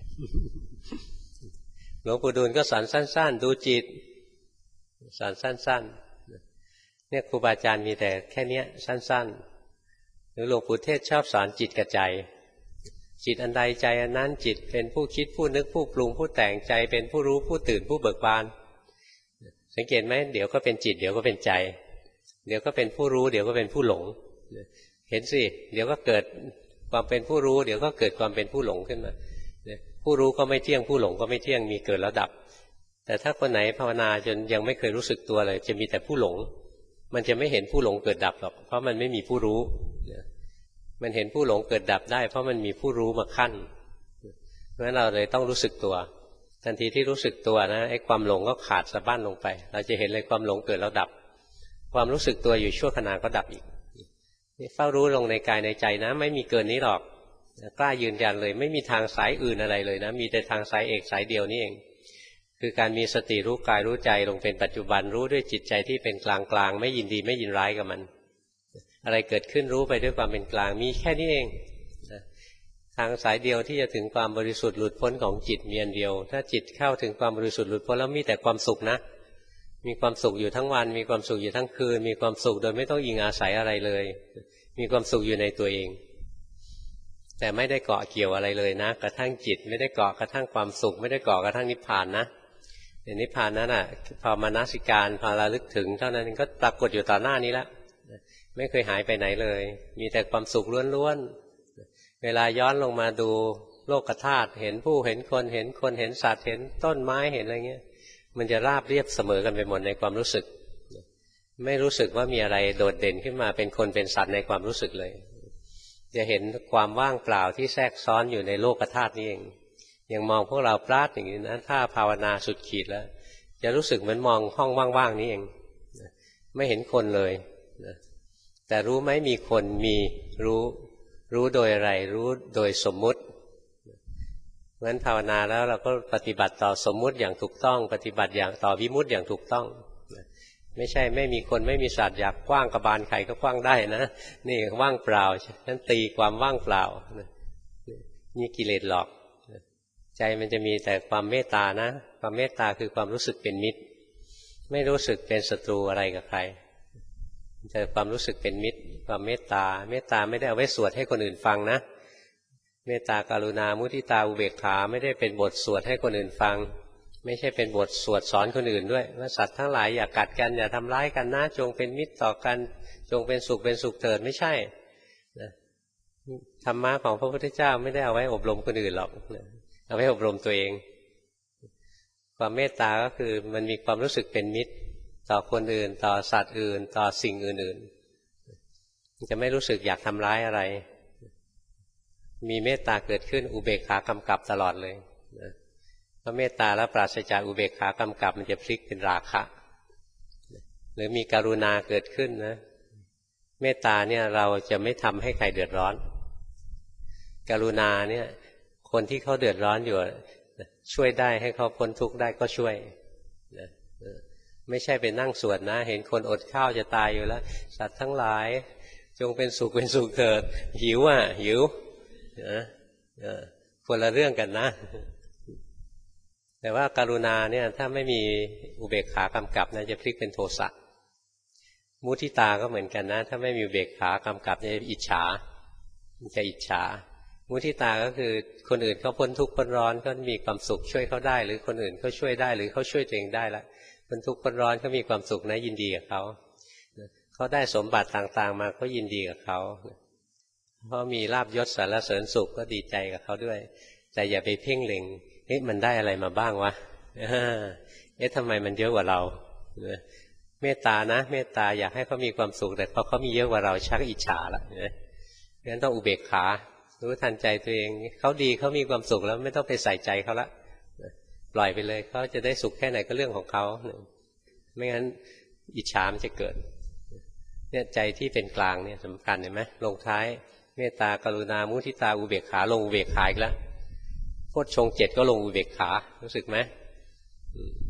หลวงปู่ดูลก็สอนสั้นๆดูจิตสอนสั้นๆเนี่ยครูบาอาจารย์มีแต่แค่นี้สั้นๆหรือหลวงปู่เทศชอบสอนจิตกับใจจิตอันใดใจอันนั้นจิตเป็นผู้คิดผู้นึกผู้ปรุงผู้แต่งใจเป็นผู้รู้ผู้ตื่นผู้เบิกบานสังเกตไหมเดี๋ยวก็เป็นจิตเดี๋ยวก็เป็นใจเดี๋ยวก็เป็นผู้รู้เดี๋ยวก็เป็นผู้หลงเห็นสิเดี๋ยวก็เกิดความเป็นผู้รู้เดี๋ยวก็เกิดความเป็นผู้หลงขึ้นมาผู้รู้ก็ไม่เที่ยงผู้หลงก็ไม่เที่ยงมีเกิดแล้วดับแต่ถ้าคนไหนภาวนาจนยังไม่เคยรู้สึกตัวเลยจะมีแต่ผู้หลงมันจะไม่เห็นผู้หลงเกิดดับหรอกเพราะมันไม่มีผู้รู้มันเห็นผู้หลงเกิดดับได้เพราะมันมีผู้รู้มาขั้นเพราะฉะนั้นเราเลยต้องรู้สึกตัวทันทีที่รู้สึกตัวนะไอ้ความหลงก็ขาดสะบั้นลงไปเราจะเห็นเลยความหลงเกิดแล้วดับความรู้สึกตัวอยู่ชั่วขณะก็ดับอีกนี่เฝ้ารู้ลงในกายในใจนะไม่มีเกินนี้หรอกกล้ายืนยันเลยไม่มีทางสายอื่นอะไรเลยนะมีแต่ทางสายเอกสายเดียวนี่เองคือการมีสติรู้กายรู้ใจลงเป็นปัจจุบันรู้ด้วยจิตใจที่เป็นกลางกลางไม่ยินดีไม่ยินร้ายกับมันอะไรเกิดขึ้นรู้ไปด้วยความเป็นกลางมีแค่นี้เองทางสายเดียวที่จะถึงความบริสุทธิ์หลุดพ้นของจิตมีอันเดียวถ้าจิตเข้าถึงความบริสุทธิ์หลุดพ้นแล้วมีแต่ความสุขนะมีความสุขอยู่ทั้งวันมีความสุขอยู่ทั้งคืนมีความสุขโดยไม่ต้องอิงอาศัยอะไรเลยมีความสุขอยู่ในตัวเองแต่ไม่ได้เกาะเกี่ยวอะไรเลยนะกระทั่งจิตไม่ได้เกาะกระทั่งความสุขไม่ได้เกาะกระทั่งนิพพานนะในนิพพานนั้นน่ะพอมนสิการพอระลึกถึงเท่านั้นก็ปรากฏอยู่ต่อหน้านี้แล้วไม่เคยหายไปไหนเลยมีแต่ความสุขล้วนๆเวลาย้อนลงมาดูโลกธาตุเห็นผู้เห็นคนเห็นคนเห็นสัตว์เห็นต้นไม้เห็นอะไรเงี้ยมันจะราบเรียบเสมอกันไปหมดในความรู้สึกไม่รู้สึกว่ามีอะไรโดดเด่นขึ้นมาเป็นคนเป็นสัตว์ในความรู้สึกเลยจะเห็นความว่างเปล่าที่แทรกซ้อนอยู่ในโลกธาตุนี้เองยังมองพวกเราปราดอย่างนี้นะถ้าภาวนาสุดขีดแล้วจะรู้สึกเหมือนมองห้องว่างๆนี้เองไม่เห็นคนเลยแต่รู้ไหมมีคนมีรู้รู้โดยอะไรรู้โดยสมมุติเพราะฉะนั้นภาวนาแล้วเราก็ปฏิบัติต่อสมมุติอย่างถูกต้องปฏิบัติอย่างต่อวิมุตติอย่างถูกต้องไม่ใช่ไม่มีคนไม่มีสัตว์อยากกว้างกระบาลใครก็กว้างได้นะนี่ว่างเปล่าฉะนั้นตีความว่างเปล่านี่กิเลสหลอกใจมันจะมีแต่ความเมตตานะความเมตตาคือความรู้สึกเป็นมิตรไม่รู้สึกเป็นศัตรูอะไรกับใครแต่ความรู้สึกเป็นมิตรความเมตตาเมตตาไม่ได้เอาไว้สวดให้คนอื่นฟังนะเมตตากรุณามุทิตาอุเบกขาไม่ได้เป็นบทสวดให้คนอื่นฟังไม่ใช่เป็นบทสวดสอนคนอื่นด้วยว่าสัตว์ทั้งหลายอย่ากัดกันอย่าทำร้ายกันนะจงเป็นมิตรต่อกันจงเป็นสุขเป็นสุขเถิดไม่ใช่นะธรรมะของพระพุทธเจ้าไม่ได้เอาไว้อบรมคนอื่นหรอกเอาไว้อบรมตัวเองความเมตตาก็คือมันมีความรู้สึกเป็นมิตรต่อคนอื่นต่อสัตว์อื่นต่อสิ่งอื่นๆมันจะไม่รู้สึกอยากทำร้ายอะไรมีเมตตาเกิดขึ้นอุเบกขากำกับตลอดเลยนะเพราะเมตตาแล้วปราศจากอุเบกขากำกับมันจะพลิกเป็นราคะหรือมีกรุณาเกิดขึ้นนะเมตตาเนี่ยเราจะไม่ทำให้ใครเดือดร้อนกรุณาเนี่ยคนที่เขาเดือดร้อนอยู่ช่วยได้ให้เขาพ้นทุกข์ได้ก็ช่วยนะไม่ใช่ไปนั่งสวดนะเห็นคนอดข้าวจะตายอยู่แล้วสัตว์ทั้งหลายจงเป็นสุขเป็นสุขเถิดหิวอ่ะหิวนะคนละเรื่องกันนะแต่ว่าการุณาเนี่ยถ้าไม่มีอุเบกขากำกับนะจะพลิกเป็นโทสะมุทิตาก็เหมือนกันนะถ้าไม่มีอุเบกขากำกับจะอิจฉาจะอิจฉามุทิตาก็คือคนอื่นเขาพ้นทุกข์พ้นร้อนก็มีความสุขช่วยเขาได้หรือคนอื่นเขาช่วยได้หรือเขาช่วยตัวเองได้ละพ้นทุกข์พ้นร้อนเขามีความสุขนะยินดีกับเขาเขาได้สมบัติต่างๆมาเขายินดีกับเขาเพราะมีลาภยศสรรเสริญสุขก็ดีใจกับเขาด้วยแต่อย่าไปเพ่งเล็งเอ๊ะมันได้อะไรมาบ้างวะเอ๊ะทำไมมันเยอะกว่าเราเมตตานะเมตตาอยากให้เขามีความสุขแต่พอเขามีเยอะกว่าเราชักอิจฉาละงั้นต้องอุเบกขารู้ทันใจตัวเองเขาดีเขามีความสุขแล้วไม่ต้องไปใส่ใจเขาละปล่อยไปเลยเขาจะได้สุขแค่ไหนก็เรื่องของเขาไม่งั้นอิจฉามันจะเกิดเนี่ยใจที่เป็นกลางเนี่ยสำคัญเห็นไหมลงท้ายเมตตากรุณามุทิตาอุเบกขาลงอุเบกขาอีกแล้วโพชฌงค์เจ็ดก็ลงอุเบกขารู้สึกไหม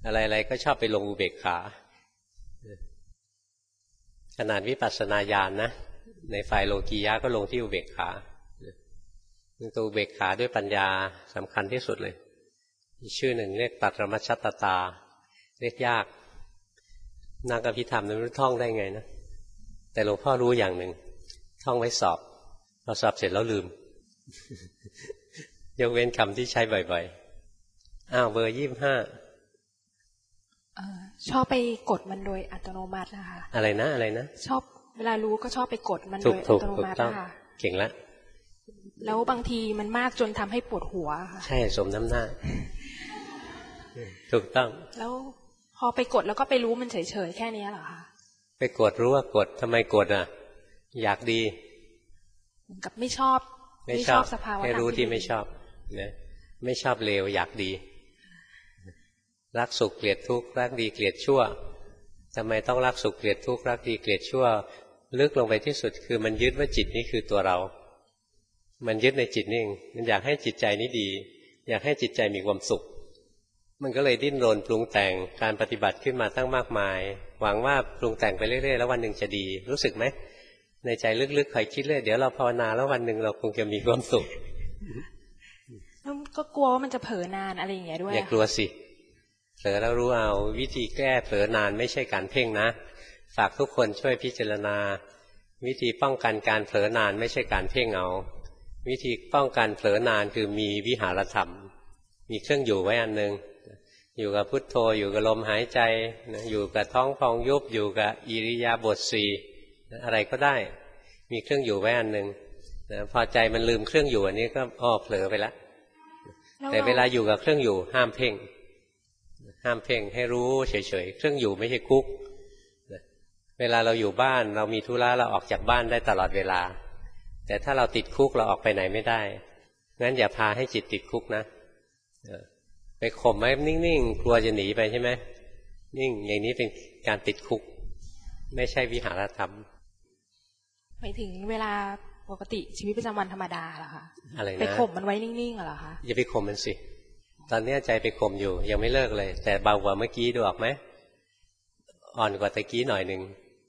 อะไรๆก็ชอบไปลงอุเบกขาขนาดวิปัสสนาญาณ นะในฝ่ายโลกียะก็ลงที่อุเบกขาตัวอุเบกขาด้วยปัญญาสำคัญที่สุดเลยอีกชื่อหนึ่งเรียกปัตรมัชฌัตตาเรียกยากนักอภิธรรมนั้นรู้ท่องได้ไงนะแต่หลวงพ่อรู้อย่างหนึ่งท่องไว้สอบพอสอบเสร็จแล้วลืม ยกเว้นคำที่ใช้บ่อยๆอ้าวเบอร์ยี่สิบห้าชอบไปกดมันโดยอัตโนมัตินะคะอะไรนะอะไรนะชอบเวลารู้ก็ชอบไปกดมันโดยอัตโนมัติค่ะเก่งแล้วแล้วบางทีมันมากจนทำให้ปวดหัวค่ะใช่สมน้ำหน้าถูกต้องแล้วพอไปกดแล้วก็ไปรู้มันเฉยๆแค่นี้เหรอคะไปกดรู้ว่ากดทำไมกดอ่ะอยากดีกับไม่ชอบไม่ชอบสภาวะให้รู้ที่ไม่ชอบนะไม่ชอบเลวอยากดีรักสุขเกลียดทุกข์รักดีเกลียดชั่วทำไมต้องรักสุขเกลียดทุกข์รักดีเกลียดชั่วลึกลงไปที่สุดคือมันยึดว่าจิตนี้คือตัวเรามันยึดในจิตนี่เองมันอยากให้จิตใจนี้ดีอยากให้จิตใจมีความสุขมันก็เลยดิ้นรนปรุงแต่งการปฏิบัติขึ้นมาตั้งมากมายหวังว่าปรุงแต่งไปเรื่อยๆแล้ววันหนึ่งจะดีรู้สึกไหมในใจลึกๆคอยคิดเลยเดี๋ยวเราภาวนาแล้ววันหนึ่งเราคงจะมีความสุขก็กลัวว่ามันจะเผลอนานอะไรอย่างเงี้ยด้วยอย่ากลัวสิเผลอแล้วรู้เอาวิธีแก้เผลอนานไม่ใช่การเพ่งนะฝากทุกคนช่วยพิจารณาวิธีป้องกันการเผลอนานไม่ใช่การเพ่งเอาวิธีป้องกันเผลอนานคือมีวิหารธรรมมีเครื่องอยู่ไว้อันนึงอยู่กับพุทโธอยู่กับลมหายใจอยู่กับท้องพองยุบอยู่กับอิริยาบถสี่อะไรก็ได้มีเครื่องอยู่ไว้อันนึงพอใจมันลืมเครื่องอยู่อันนี้ก็อ้อเผลอไปแล้วแต่เวลาอยู่กับเครื่องอยู่ห้ามเพ่งห้ามเพ่งให้รู้เฉยๆเครื่องอยู่ไม่ใช่คุกเวลาเราอยู่บ้านเรามีธุระเราออกจากบ้านได้ตลอดเวลาแต่ถ้าเราติดคุกเราออกไปไหนไม่ได้งั้นอย่าพาให้จิตติดคุกนะไปข่มไว้นิ่งๆกลัวจะหนีไปใช่ไหมนิ่งอย่างนี้เป็นการติดคุกไม่ใช่วิหารธรรมหมายถึงเวลาปกติชีวิตประจำวันธรรมดาเหรอคะอะไรนะไปข่มมันไว้นิ่งๆเหรอคะอย่าไปข่มมันสิตอนนี้ใจไปข่มอยู่ยังไม่เลิกเลยแต่เบากว่าเมื่อกี้ดูออกไหมอ่อนกว่าตะกี้หน่อยหนึ่ง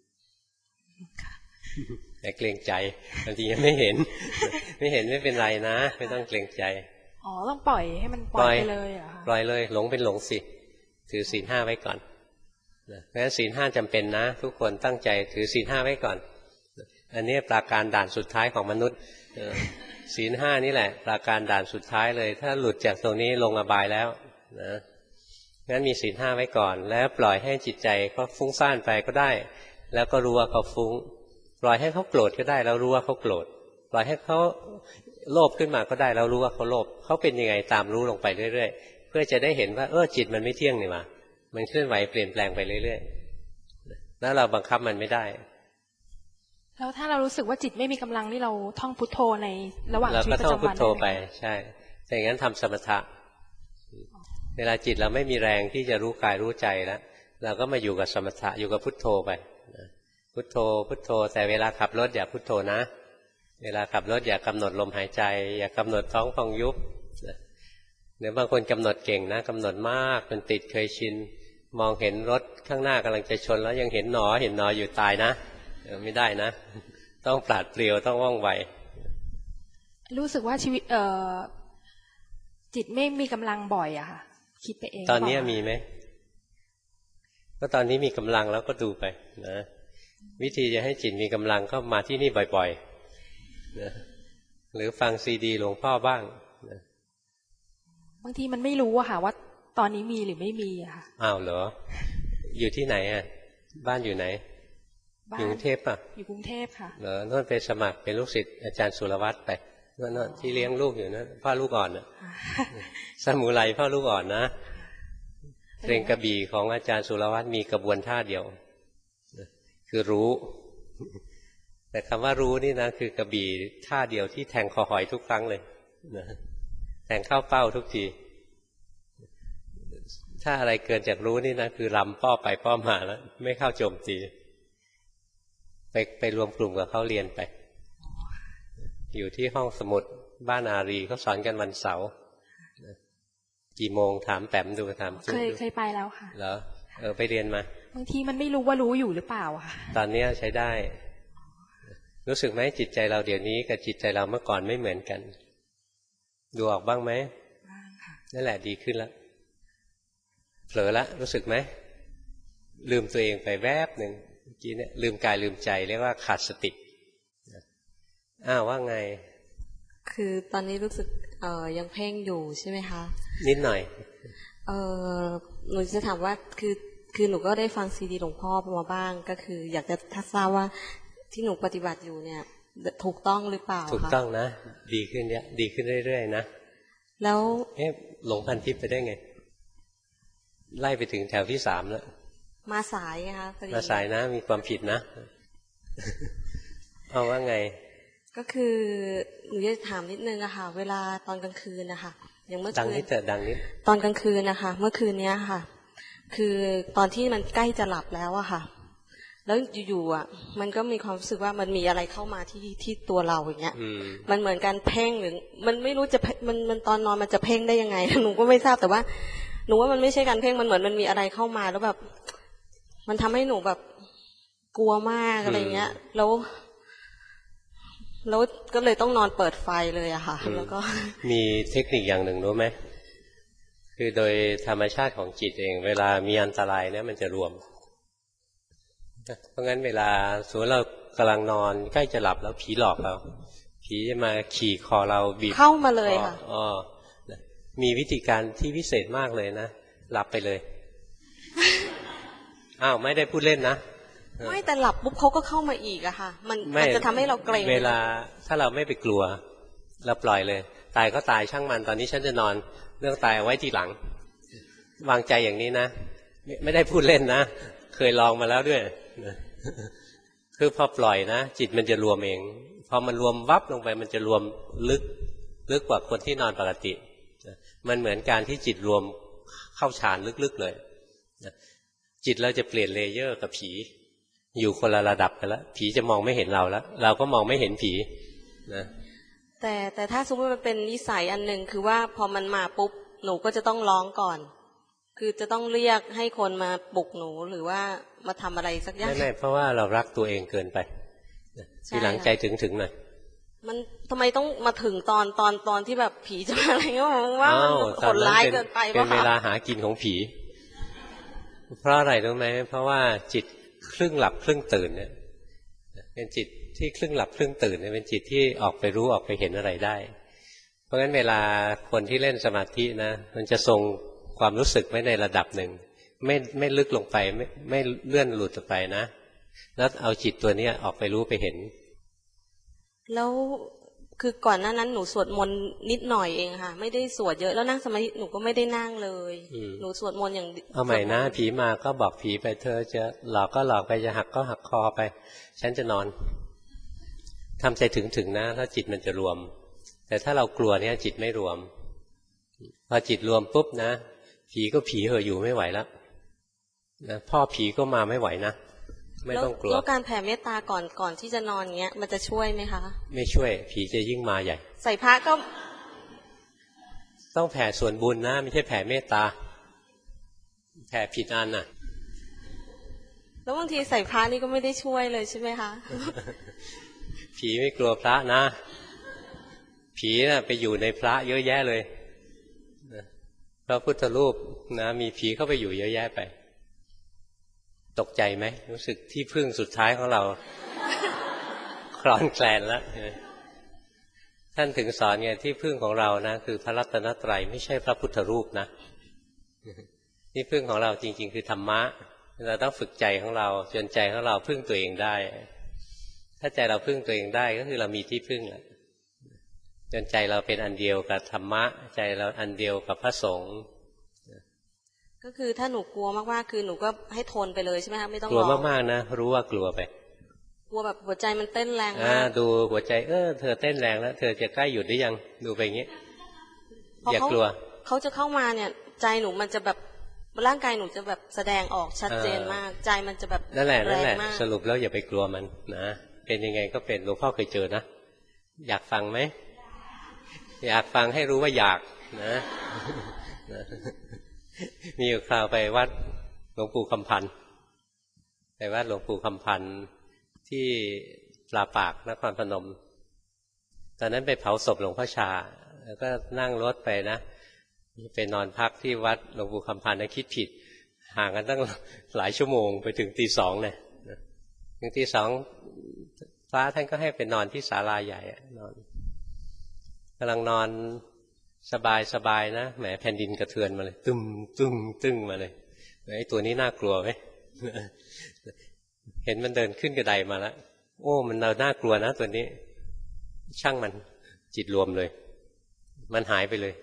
แต่เกรงใจบางทียังไม่เห็นไม่เห็นไม่เป็นไรนะไม่ต้องเกรงใจอ๋อต้องปล่อยให้มันปล่อยไปเลยเหรอคะปล่อยเลยหลงเป็นหลงสิถือศีลห้าไว้ก่อนเพราะฉะนั้นศีลห้าจำเป็นนะทุกคนตั้งใจถือศีลห้าไว้ก่อนอันนี้ปราการด่านสุดท้ายของมนุษย์ศีลห้านี่แหละปราการด่านสุดท้ายเลยถ้าหลุดจากตรงนี้ลงอบายแล้วนะงั้นมีศีลห้าไว้ก่อนแล้วปล่อยให้จิตใจเขาฟุ้งซ่านไปก็ได้แล้วก็รู้ว่าเขาฟุ้งปล่อยให้เขาโกรธก็ได้แล้วรู้ว่าเขาโกรธปล่อยให้เขาโลภขึ้นมาก็ได้แล้วรู้ว่าเขาโลภเขาเป็นยังไงตามรู้ลงไปเรื่อยๆเพื่อจะได้เห็นว่าเออจิตมันไม่เที่ยงนี่มามันเคลื่อนไหวเปลี่ยนแปลงไปเรื่อยๆแล้วเราบังคับมันไม่ได้แล้วถ้าเรารู้สึกว่าจิตไม่มีกำลังที่เราท่องพุทโธในระหว่างชีวิตประจำวันเราก็ท่องพุทโธไปใช่แต่อย่างนั้นทำสมถะเวลาจิตเราไม่มีแรงที่จะรู้กายรู้ใจแล้วเราก็มาอยู่กับสมถะอยู่กับพุทโธไปพุทโธพุทโธแต่เวลาขับรถอย่าพุทโธนะเวลาขับรถอย่ากำหนดลมหายใจอย่ากำหนดท้องพองยุบหรือบางคนกำหนดเก่งนะกำหนดมากมันติดเคยชินมองเห็นรถข้างหน้ากำลังจะชนแล้วยังเห็นหนอเห็นหนออยู่ตายนะไม่ได้นะต้องปราดเปรียวต้องว่องไวรู้สึกว่าชีวิตเอ่อจิตไม่มีกำลังบ่อยอะค่ะคิดไปเองตอนนี้มีไหมก็ตอนนี้มีกำลังแล้วก็ดูไปนะวิธีจะให้จิตมีกำลังก็มาที่นี่บ่อยๆนะหรือฟังซีดีหลวงพ่อบ้างนะบางทีมันไม่รู้อะค่ะว่าตอนนี้มีหรือไม่มีอะค่ะอ้าวเหรออยู่ที่ไหนอะบ้านอยู่ไหนอยู่กรุงเทพป่ะอยู่กรุงเทพค่ะเหรอโน่นไปสมัครเป็นลูกศิษย์อาจารย์สุรวัตรไปโน่นที่เลี้ยงลูกอยู่นะพ่อลูกอ่อนน่ะสมุไรพ่อลูกอ่อนนะเพลงกระบี่ของอาจารย์สุรวัตรมีกระบวนท่าเดียวคือรู้แต่คำว่ารู้นี่นะคือกระบี่ท่าเดียวที่แทงคอหอยทุกครั้งเลยนะแทงเข้าเป้าทุกทีถ้าอะไรเกินจากรู้นี่นะคือลำป้อไปป้อมาแล้วไม่เข้าโจมตีไปไปรวมกลุ่มกับเขาเรียนไปอยู่ที่ห้องสมุดบ้านอารีเขาสอนกันวันเสาร์กี่โมงถามแปมดูถามจุ๊เคยดูเคยไปแล้วค่ะเหรอเออไปเรียนมาบางทีมันไม่รู้ว่ารู้อยู่หรือเปล่าค่ะตอนนี้ใช้ได้ รู้สึกไหมจิตใจเราเดี๋ยวนี้กับจิตใจเราเมื่อก่อนไม่เหมือนกัน ดูออกบ้างไหมนั่นแหละดีขึ้นแล้วเผลอละรู้สึกไหมลืมตัวเองไปแวบหนึ่งเมื่อกี้เนี่ยลืมกายลืมใจเรียกว่าขาดสติอ้าวว่าไงคือตอนนี้รู้สึกเอ่อยังเพ่งอยู่ใช่ไหมคะนิดหน่อยเอ่อหนูจะถามว่าคือคือหนูก็ได้ฟังซีดีหลวงพ่อมาบ้างก็คืออยากจะทราบว่าที่หนูปฏิบัติอยู่เนี่ยถูกต้องหรือเปล่าถูกต้องนะดีขึ้นเยอะดีขึ้นเรื่อยๆนะแล้วเอ๊ะหลงพันทิพย์ไปได้ไงไล่ไปถึงแถวที่สามแล้วมาสายนะคะมาสายนะมีความผิดนะเอาว่าไงก็คือหนูจะถามนิดนึงอะค่ะเวลาตอนกลางคืนนะคะอย่างเมื่อคืนดังนิดเถอะดังนิดตอนกลางคืนนะคะเมื่อคืนเนี้ยค่ะคือตอนที่มันใกล้จะหลับแล้วอะค่ะแล้วอยู่ๆอะมันก็มีความรู้สึกว่ามันมีอะไรเข้ามาที่ที่ตัวเราอย่างเงี้ยมันเหมือนการเพ่งหรือมันไม่รู้จะมันมันตอนนอนมันจะเพ่งได้ยังไงหนูก็ไม่ทราบแต่ว่าหนูว่ามันไม่ใช่การเพ่งมันเหมือนมันมีอะไรเข้ามาแล้วแบบมันทำให้หนูแบบกลัวมากอะไรเงี้ยแล้วแล้วก็เลยต้องนอนเปิดไฟเลยอะค่ะแล้วก็มีเทคนิคอย่างหนึ่งรู้ไหมคือโดยธรรมชาติของจิตเองเวลามีอันตรายเนี่ยมันจะรวมเพราะงั้นเวลาสมมติเรากำลังนอนใกล้จะหลับแล้วผีหลอกเราผีจะมาขี่คอเราบีบเข้ามาเลยค่ะอ๋อมีวิธีการที่พิเศษมากเลยนะหลับไปเลยอ้าวไม่ได้พูดเล่นนะไม่แต่หลับปุ๊บเขาก็เข้ามาอีกอะค่ะมันมันจะทำให้เราเกรงเวลาถ้าเราไม่ไปกลัวเราปล่อยเลยตายก็ตายช่างมันตอนนี้ฉันจะนอนเรื่องตายเอาไว้ทีหลังวางใจอย่างนี้นะไม่ไม่ได้พูดเล่นนะเคยลองมาแล้วด้วยคือพอปล่อยนะจิตมันจะรวมเองพอมันรวมวับลงไปมันจะรวมลึกลึกกว่าคนที่นอนปกติมันเหมือนการที่จิตรวมเข้าฌานลึกๆเลยจิตเราจะเปลี่ยนเลเยอร์กับผีอยู่คนละระดับกันแล้วผีจะมองไม่เห็นเราแล้วเราก็มองไม่เห็นผีนะแต่แต่ถ้าสมมติมันเป็นนิสัยอันหนึ่งคือว่าพอมันมาปุ๊บหนูก็จะต้องร้องก่อนคือจะต้องเรียกให้คนมาปลุกหนูหรือว่ามาทำอะไรสักอย่างไม่ไม่เพราะว่าเรารักตัวเองเกินไปทีหลังใจถึงถึงหน่อยมันทำไมต้องมาถึงตอนตอนตอนที่แบบผีจะมาอะไรเงี้ยว่ามันโหดร้ายเกินไปเป็นเวลาหากินของผีเพราะอะไรรู้ไหมเพราะว่าจิตครึ่งหลับครึ่งตื่นเนี่ยเป็นจิตที่ครึ่งหลับครึ่งตื่นเนี่ยเป็นจิตที่ออกไปรู้ออกไปเห็นอะไรได้เพราะงั้นเวลาคนที่เล่นสมาธินะมันจะทรงความรู้สึกไว้ในระดับหนึ่งไม่ไม่ลึกลงไปไม่ไม่เลื่อนหลุดไปนะแล้วเอาจิตตัวนี้ออกไปรู้ไปเห็นแล้วคือก่อนหน้านั้นหนูสวดมนต์นิดหน่อยเองค่ะไม่ได้สวดเยอะแล้วนั่งสมาธิหนูก็ไม่ได้นั่งเลยหนูสวดมนต์อย่างเอาใหม่นะผีมาก็บอกผีไปเธอจะหลอกก็หลอกไปจะหักก็หักคอไปฉันจะนอนทำใจถึงถึงนะแล้วจิตมันจะรวมแต่ถ้าเรากลัวเนี่ยจิตไม่รวมพอจิตรวมปุ๊บนะผีก็ผีเหอะอยู่ไม่ไหวแล้วนะพ่อผีก็มาไม่ไหวนะไม่ต้องกลัวแล้วการแผ่เมตตาก่อนก่อนที่จะนอนเงี้ยมันจะช่วยไหมคะไม่ช่วยผีจะยิ่งมาใหญ่ใส่พระก็ต้องแผ่ส่วนบุญนะไม่ใช่แผ่เมตตาแผ่ผิดอันน่ะแล้วบางทีใส่พระนี่ก็ไม่ได้ช่วยเลยใช่ไหมคะผีไม่กลัวพระนะผีน่ะไปอยู่ในพระเยอะแยะเลยพระพุทธรูปนะมีผีเข้าไปอยู่เยอะแยะไปตกใจไหมรู้สึกที่พึ่งสุดท้ายของเราคลอนแคลนแล้วท่านถึงสอนไงที่พึ่งของเรานะคือพระรัตนตรัยไม่ใช่พระพุทธรูปนะที่พึ่งของเราจริงๆคือธรรมะเราต้องฝึกใจของเราจนใจของเราพึ่งตัวเองได้ถ้าใจเราพึ่งตัวเองได้ก็คือเรามีที่พึ่งแหละจนใจเราเป็นอันเดียวกับธรรมะใจเราอันเดียวกับพระสงฆ์ก็คือถ้าหนูกลัวมากๆคือหนูก็ให้ทนไปเลยใช่ไหมคะไม่ต้องกลัวมากๆนะรู้ว่ากลัวไปกลัวแบบหัวใจมันเต้นแรงมากดูหัวใจเออเธอเต้นแรงแล้วเธอจะใกล้หยุดหรือยังดูไปอย่างนี้อย่ากลัวเขาจะเข้ามาเนี่ยใจหนูมันจะแบบร่างกายหนูจะแบบแสดงออกชัดเจนมากใจมันจะแบบนั่นแหละนั่นแหละสรุปแล้วอย่าไปกลัวมันนะเป็นยังไงก็เป็นหลวงพ่อเคยเจอนะอยากฟังไหมอยากฟังให้รู้ว่าอยากนะมีอยู่คราวไปวัดหลวงปู่คำพันธ์ไปวัดหลวงปู่คำพันธ์ที่ปลาปากนครพนมตอนนั้นไปเผาศพหลวงพ่อชาแล้วก็นั่งรถไปนะไปนอนพักที่วัดหลวงปู่คำพันธ์นะคิดผิดห่างกันตั้งหลายชั่วโมงไปถึงตีสองเนี่ยถึงตีสองฟ้าท่านก็ให้ไปนอนที่ศาลาใหญ่นอนกำลังนอนสบายสบายนะแหมแผ่นดินกระเทือนมาเลยตึมตึมตึ้งมาเลยไอ้ตัวนี้น่ากลัวไหมเห็นมันเดินขึ้นกระไดมาแล้วโอ้มันเราน่ากลัวนะตัวนี้ช่างมันจิตรวมเลยมันหายไปเลย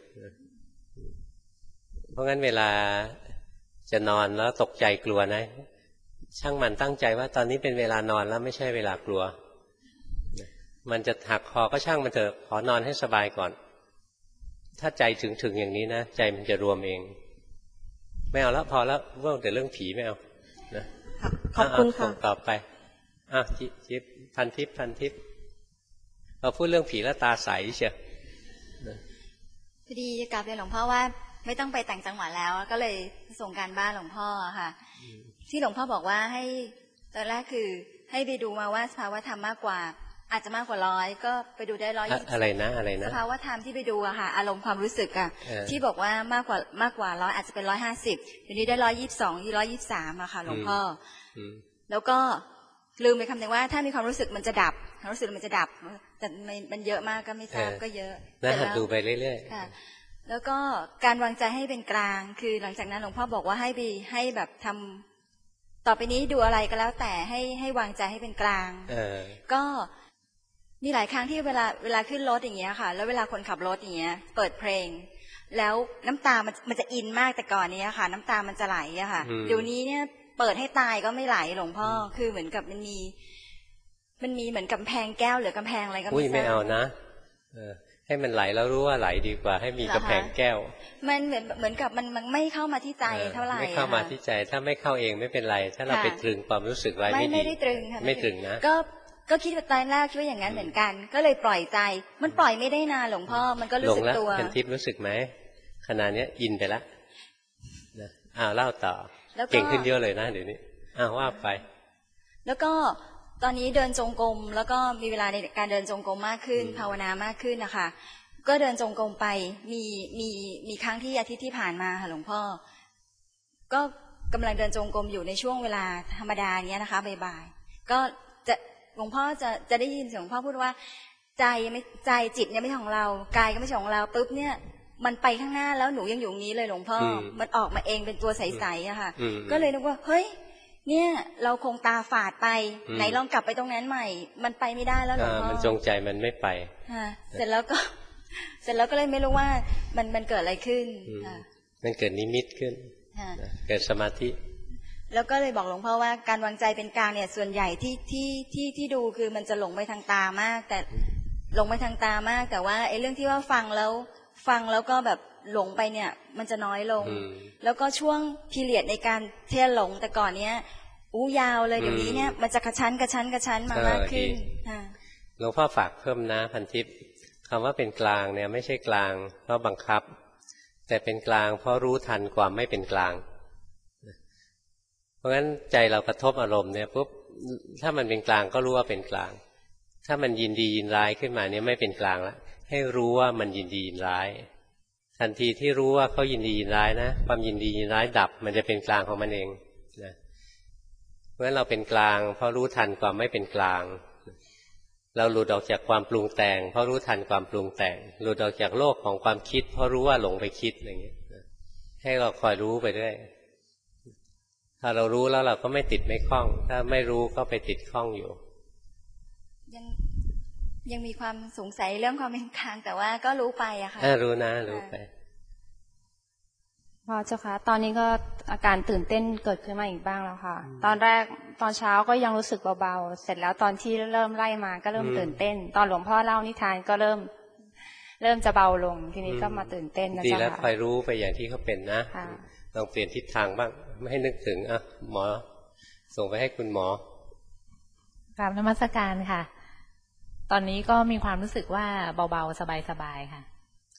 เพราะงั้นเวลาจะนอนแล้วตกใจกลัวนะช่างมันตั้งใจว่าตอนนี้เป็นเวลานอนแล้วไม่ใช่เวลากลัวมันจะหักคอก็ช่างมันเถอะขอนอนให้สบายก่อนถ้าใจถึงถึงอย่างนี้นะใจมันจะรวมเองไม่เอาแล้วพอแล้วว่าแต่เรื่องผีไม่เอานะขอบคุณค่ะต่อไปอ่ะจิ๊บพันทิพย์พันทิพย์เราพูดเรื่องผีแล้วตาใสเชียวพอดีกราบเรียนหลวงพ่อว่าไม่ต้องไปต่างจังหวัดแล้วก็เลยส่งการบ้านหลวงพ่อค่ะที่หลวงพ่อบอกว่าให้ตอนแรกคือให้ไปดูมาว่าสภาวธรรมมากกว่าอาจจะมากกว่าร้อยก็ไปดูได้ร้อยยี่สิบอะไรนะอะไรนะสภาวธรรมที่ไปดูอะค่ะอารมณ์ความรู้สึกอะที่บอกว่ามากกว่ามากกว่าร้อยอาจจะเป็นร้อยห้าสิบเดี๋ยวนี้ได้ร้อยยี่สิบสองยี่ร้อยยี่สิบสามอะค่ะหลวงพ่อแล้วก็ลืมไปคำหนึ่งว่าถ้ามีความรู้สึกมันจะดับความรู้สึกมันจะดับแต่มันเยอะมากก็ไม่ทราบก็เยอะนะหัดดูไปเรื่อยๆค่ะแล้วก็การวางใจให้เป็นกลางคือหลังจากนั้นหลวงพ่อบอกว่าให้ไปให้แบบทำต่อไปนี้ดูอะไรก็แล้วแต่ให้ให้วางใจให้เป็นกลางก็มีหลายครั้งที่เวลาเวลาขึ้นรถอย่างเงี้ยค่ะแล้วเวลาคนขับรถอย่างเงี้ยเปิดเพลงแล้วน้ำตามันมันจะอินมากแต่ก่อนนี้ค่ะน้ำตามันจะไหลอะค่ะเดี๋ยวนี้เนี่ยเปิดให้ตายก็ไม่ไหลหลวงพ่อคือเหมือนกับมันมีมันมีเหมือนกำแพงแก้วหรือกำแพงอะไรก็ไม่ทราบไม่เอานะเออให้มันไหลแล้วรู้ว่าไหลดีกว่าให้มีกำแพงแก้วมันเหมือนเหมือนกับมันมันไม่เข้ามาที่ใจเท่าไหร่ไม่เข้ามาที่ใจถ้าไม่เข้าเองไม่เป็นไรถ้าเราไปตรึงความรู้สึกไว้ไม่ดีไม่ได้ตรึงค่ะไม่ตรึงนะก็ก็คิดว่าตอนแรกคิดว่าอย่างนั้นเหมือนกันก็เลยปล่อยใจมันปล่อยไม่ได้นานหลวงพ่อมันก็รู้สึกตัวหลงแล้วทิพย์รู้สึกไหมขณะนี้อินไปแล้วนะอ้าวเล่าต่อเก่งขึ้นเยอะเลยนะเดี๋ยวนี้อ้าวว่าไปแล้วก็ตอนนี้เดินจงกรมแล้วก็มีเวลาในการเดินจงกรมมากขึ้นภาวนามากขึ้นนะคะก็เดินจงกรมไปมีมีมีครั้งที่อาทิตย์ที่ผ่านมาค่ะหลวงพ่อก็กำลังเดินจงกรมอยู่ในช่วงเวลาธรรมดาเนี้ยนะคะบ่ายๆก็จะหลวงพ่อจะจะได้ยินเสียงหลวงพ่อพูดว่าใจไม่ใจจิตเนี่ยไม่ใช่ของเรากายก็ไม่ใช่ของเราปุ๊บเนี่ยมันไปข้างหน้าแล้วหนูยังอยู่นี้เลยหลวงพ่อมันออกมาเองเป็นตัวใสๆอะค่ะก็เลยนึกว่าเฮ้ยเนี่ยเราคงตาฝาดไปไหนลองกลับไปตรงนั้นใหม่มันไปไม่ได้แล้วหลวงพ่อมันจงใจมันไม่ไปเสร็จแล้วก็เสร็จแล้วก็เลยไม่รู้ว่ามันมันเกิดอะไรขึ้นมันเกิดนิมิตขึ้นเกิดสมาธิแล้วก็เลยบอกหลวงพ่อว่าการวางใจเป็นกลางเนี่ยส่วนใหญ่ที่ที่ที่ที่ดูคือมันจะหลงไปทางตามากแต่หลงไปทางตามากแต่ว่าไอ้เรื่องที่ว่าฟังแล้วฟังแล้วก็แบบหลงไปเนี่ยมันจะน้อยลงแล้วก็ช่วงพีเรียดในการเที่ยวหลงแต่ก่อนเนี้ยอู้ยาวเลยเดี๋ยวนี้เนี่ยมันจะกระชั้นกระชั้นกระชั้นมามากขึ้นหลวงพ่อฝากเพิ่มนะพันทิพย์คำว่าเป็นกลางเนี่ยไม่ใช่กลางเพราะบังคับแต่เป็นกลางเพราะรู้ทันความไม่เป็นกลางเพราะงั้นใจเรากระทบอารมณ์เนี่ยปุ๊บถ้ามันเป็นกลางก็รู้ว่าเป็นกลางถ้ามันยินดียินร้ายขึ้นมาเนี่ยไม่เป็นกลางละให้รู้ว่ามันยินดียินร้ายทันทีที่รู้ว่าเขายินดียินร้ายนะความยินดียินร้ายดับมันจะเป็นกลางของมันเองนะเพราะฉะนั้นเราเป็นกลางเพราะรู้ทันความไม่เป็นกลางเราหลุดออกจากความปรุงแต่งเพราะรู้ทันความปรุงแต่งหลุดออกจากโลกของความคิดเพราะรู้ว่าหลงไปคิดอย่างนี้ให้เราคอยรู้ไปด้วยถ้าเรารู้แล้วเราก็ไม่ติดไม่คล้องถ้าไม่รู้ก็ไปติดคล้องอยู่ยังยังมีความสงสัยเรื่องความเป็นกลางแต่ว่าก็รู้ไปอะค่ะรู้นะรู้ไปพอเจ้าค่ะตอนนี้ก็อาการตื่นเต้นเกิดขึ้นมาอีกบ้างแล้วค่ะตอนแรกตอนเช้าก็ยังรู้สึกเบาๆเสร็จแล้วตอนที่เริ่มไล่มาก็เริ่มตื่นเต้นตอนหลวงพ่อเล่านิทานก็เริ่มเริ่มจะเบาลงทีนี้ก็มาตื่นเต้นนะเจ้าค่ะดีแล้วคอยรู้ไปอย่างที่เขาเป็นนะลองเปลี่ยนทิศทางบ้างไม่ให้นึกถึงอ่ะหมอส่งไปให้คุณหมอกราบนมัสการค่ะตอนนี้ก็มีความรู้สึกว่าเบาๆสบายๆค่ะ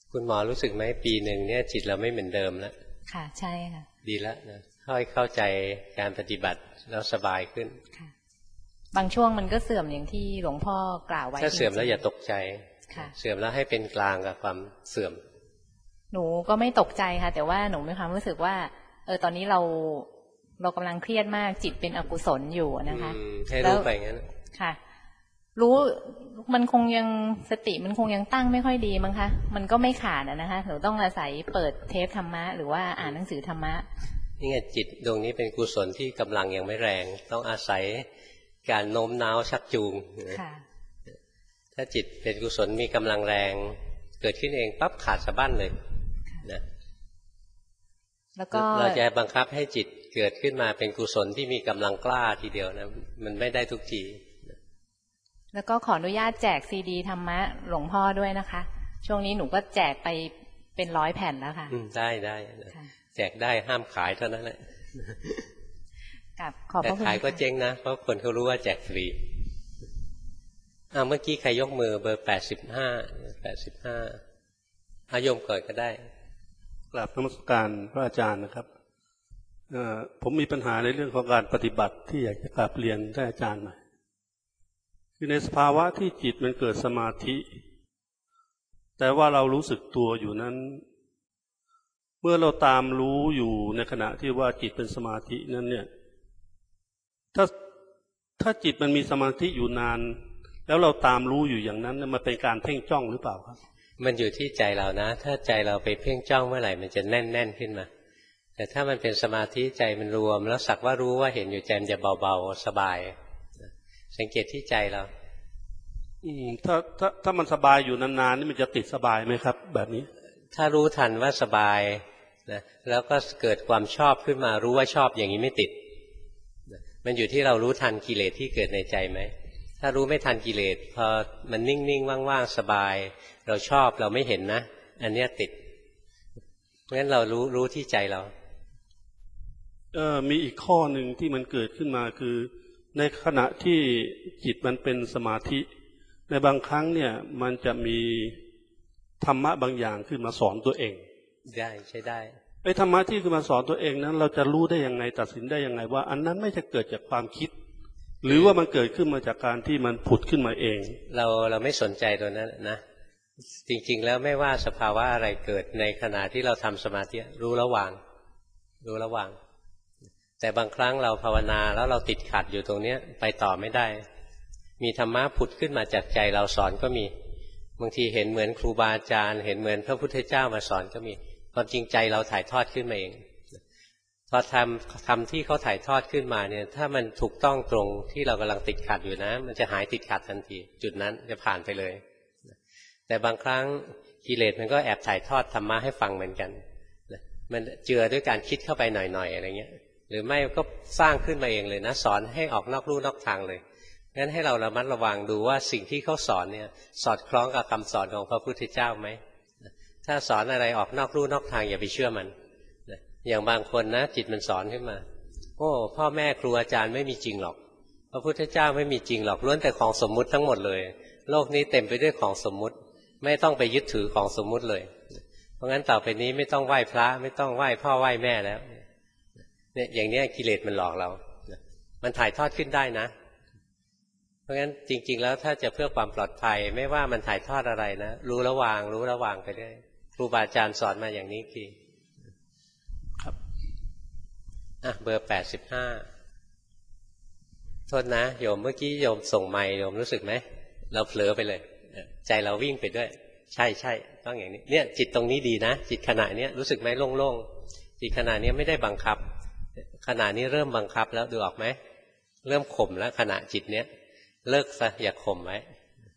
คุณหมอรู้สึกไหมปีหนึ่งเนี่ยจิตเราไม่เหมือนเดิมแล้วค่ะใช่ค่ะดีแล้วนะค่อยเข้าใจการปฏิบัติแล้วสบายขึ้นค่ะบางช่วงมันก็เสื่อมอย่างที่หลวงพ่อกล่าวไว้ถ้าเสื่อมแล้วอย่าตกใจค่ะเสื่อมแล้วให้เป็นกลางกับความเสื่อมหนูก็ไม่ตกใจค่ะแต่ว่าหนูมีความรู้สึกว่าเออตอนนี้เราเรากำลังเครียดมากจิตเป็นอกุศลอยู่นะคะให้รู้ไปงั้นค่ะรู้มันคงยังสติมันคงยังตั้งไม่ค่อยดีมั้งคะมันก็ไม่ขาดนะคะหนูต้องอาศัยเปิดเทปธรรมะหรือว่าอ่านหนังสือธรรมะนี่ไงจิตดวงนี้เป็นกุศลที่กำลังยังไม่แรงต้องอาศัยการโน้มน้าวชักจูงถ้าจิตเป็นกุศลมีกำลังแรงเกิดขึ้นเองปั๊บขาดสะบั้นเลยนะแล้วก็เราจะบังคับให้จิตเกิดขึ้นมาเป็นกุศลที่มีกำลังกล้าทีเดียวนะมันไม่ได้ทุกทีแล้วก็ขออนุญาตแจกซีดีธรรมะหลวงพ่อด้วยนะคะช่วงนี้หนูก็แจกไปเป็นร้อยแผ่นแล้วค่ะได้ได้แจกได้ห้ามขายเท่านั้นแหละกับขอบพระคุณแต่ขายก็เจ๊งนะเพราะคนเขารู้ว่าแจกฟรีอ่าเมื่อกี้ใครยกมือเบอร์แปดสิบห้าแปดสิบห้าอาโยมก่อนก็ได้กราบนมัสการพระอาจารย์นะครับผมมีปัญหาในเรื่องของการปฏิบัติที่อยากจะกราบเรียนท่านอาจารย์หน่อยคือในสภาวะที่จิตมันเกิดสมาธิแต่ว่าเรารู้สึกตัวอยู่นั้นเมื่อเราตามรู้อยู่ในขณะที่ว่าจิตเป็นสมาธินั้นเนี่ยถ้าถ้าจิตมันมีสมาธิอยู่นานแล้วเราตามรู้อยู่อย่างนั้นมันเป็นการเพ่งจ้องหรือเปล่าครับมันอยู่ที่ใจเรานะถ้าใจเราไปเพ่งจ้องเมื่อไหร่มันจะแน่นแน่นขึ้นมาแต่ถ้ามันเป็นสมาธิใจมันรวมแล้วสักว่ารู้ว่าเห็นอยู่ใจมันจะเบาๆสบายสังเกตที่ใจเราอืมถ้าถ้าถ้ามันสบายอยู่นานๆนี่มันจะติดสบายไหมครับแบบนี้ถ้ารู้ทันว่าสบายนะแล้วก็เกิดความชอบขึ้นมารู้ว่าชอบอย่างนี้ไม่ติดนะมันอยู่ที่เรารู้ทันกิเลสที่เกิดในใจไหมถ้ารู้ไม่ทันกิเลสพอมันนิ่งๆว่างๆสบายเราชอบเราไม่เห็นนะอันนี้ติดเพราะฉะนั้นเรารู้รู้ที่ใจเราเออมีอีกข้อหนึ่งที่มันเกิดขึ้นมาคือในขณะที่จิตมันเป็นสมาธิในบางครั้งเนี่ยมันจะมีธรรมะบางอย่างขึ้นมาสอนตัวเองได้ใช่ได้ไอ้ธรรมะที่ขึ้นมาสอนตัวเองนั้นเราจะรู้ได้ยังไงตัดสินได้ยังไงว่าอันนั้นไม่จะเกิดจากความคิดหรือว่ามันเกิดขึ้นมาจากการที่มันผุดขึ้นมาเองเราเราไม่สนใจตัวนั้นนะจริงๆแล้วไม่ว่าสภาวะอะไรเกิดในขณะที่เราทำสมาธิรู้ระหว่างรู้ระหว่างแต่บางครั้งเราภาวนาแล้วเราติดขัดอยู่ตรงนี้ไปต่อไม่ได้มีธรรมะผุดขึ้นมาจากใจเราสอนก็มีบางทีเห็นเหมือนครูบาอาจารย์เห็นเหมือนพระพุทธเจ้ามาสอนก็มีความจริงใจเราถ่ายทอดขึ้นมาเองพอทำทำที่เขาถ่ายทอดขึ้นมาเนี่ยถ้ามันถูกต้องตรงที่เรากำลังติดขัดอยู่นะมันจะหายติดขัดทันทีจุดนั้นจะผ่านไปเลยแต่บางครั้งกิเลสมันก็แอบถ่ายทอดธรรมะให้ฟังเหมือนกันมันเจือด้วยการคิดเข้าไปหน่อยๆอะไรเงี้ยหรือไม่ก็สร้างขึ้นมาเองเลยนะสอนให้ออกนอกลู่นอกทางเลยงั้นให้เราระมัดระวังดูว่าสิ่งที่เขาสอนเนี่ยสอดคล้องกับคำสอนของพระพุทธเจ้าไหมถ้าสอนอะไรออกนอกลู่นอกทางอย่าไปเชื่อมันอย่างบางคนนะจิตมันสอนขึ้นมาโอ้พ่อแม่ครูอาจารย์ไม่มีจริงหรอกพระพุทธเจ้าไม่มีจริงหรอกล้วนแต่ของสมมุติทั้งหมดเลยโลกนี้เต็มไปด้วยของสมมุติไม่ต้องไปยึดถือของสมมุติเลยเพราะงั้นต่อไปนี้ไม่ต้องไหว้พระไม่ต้องไหว้พ่อไหว้แม่แล้วเนี่ยอย่างนี้กิเลสมันหลอกเรามันถ่ายทอดขึ้นได้นะเพราะงั้นจริงๆแล้วถ้าจะเพื่อความปลอดภัยไม่ว่ามันถ่ายทอดอะไรนะรู้ระวางรู้ระวางไปได้ครูบาอาจารย์สอนมาอย่างนี้คือครับอ่ะเบอร์แปดสิบห้าโทษนะโยมเมื่อกี้โยมส่งไมค์โยมรู้สึกไหมเราเผลอไปเลยใจเราวิ่งไปด้วยใช่ใช่ต้องอย่างนี้เนี่ยจิตตรงนี้ดีนะจิตขณะนี้รู้สึกไหมโล่งๆจิตขณะนี้ไม่ได้บังคับขณะนี้เริ่มบังคับแล้วดูออกไหมเริ่มข่มแล้วขณะจิตเนี้ยเลิกซะอย่าข่มไว้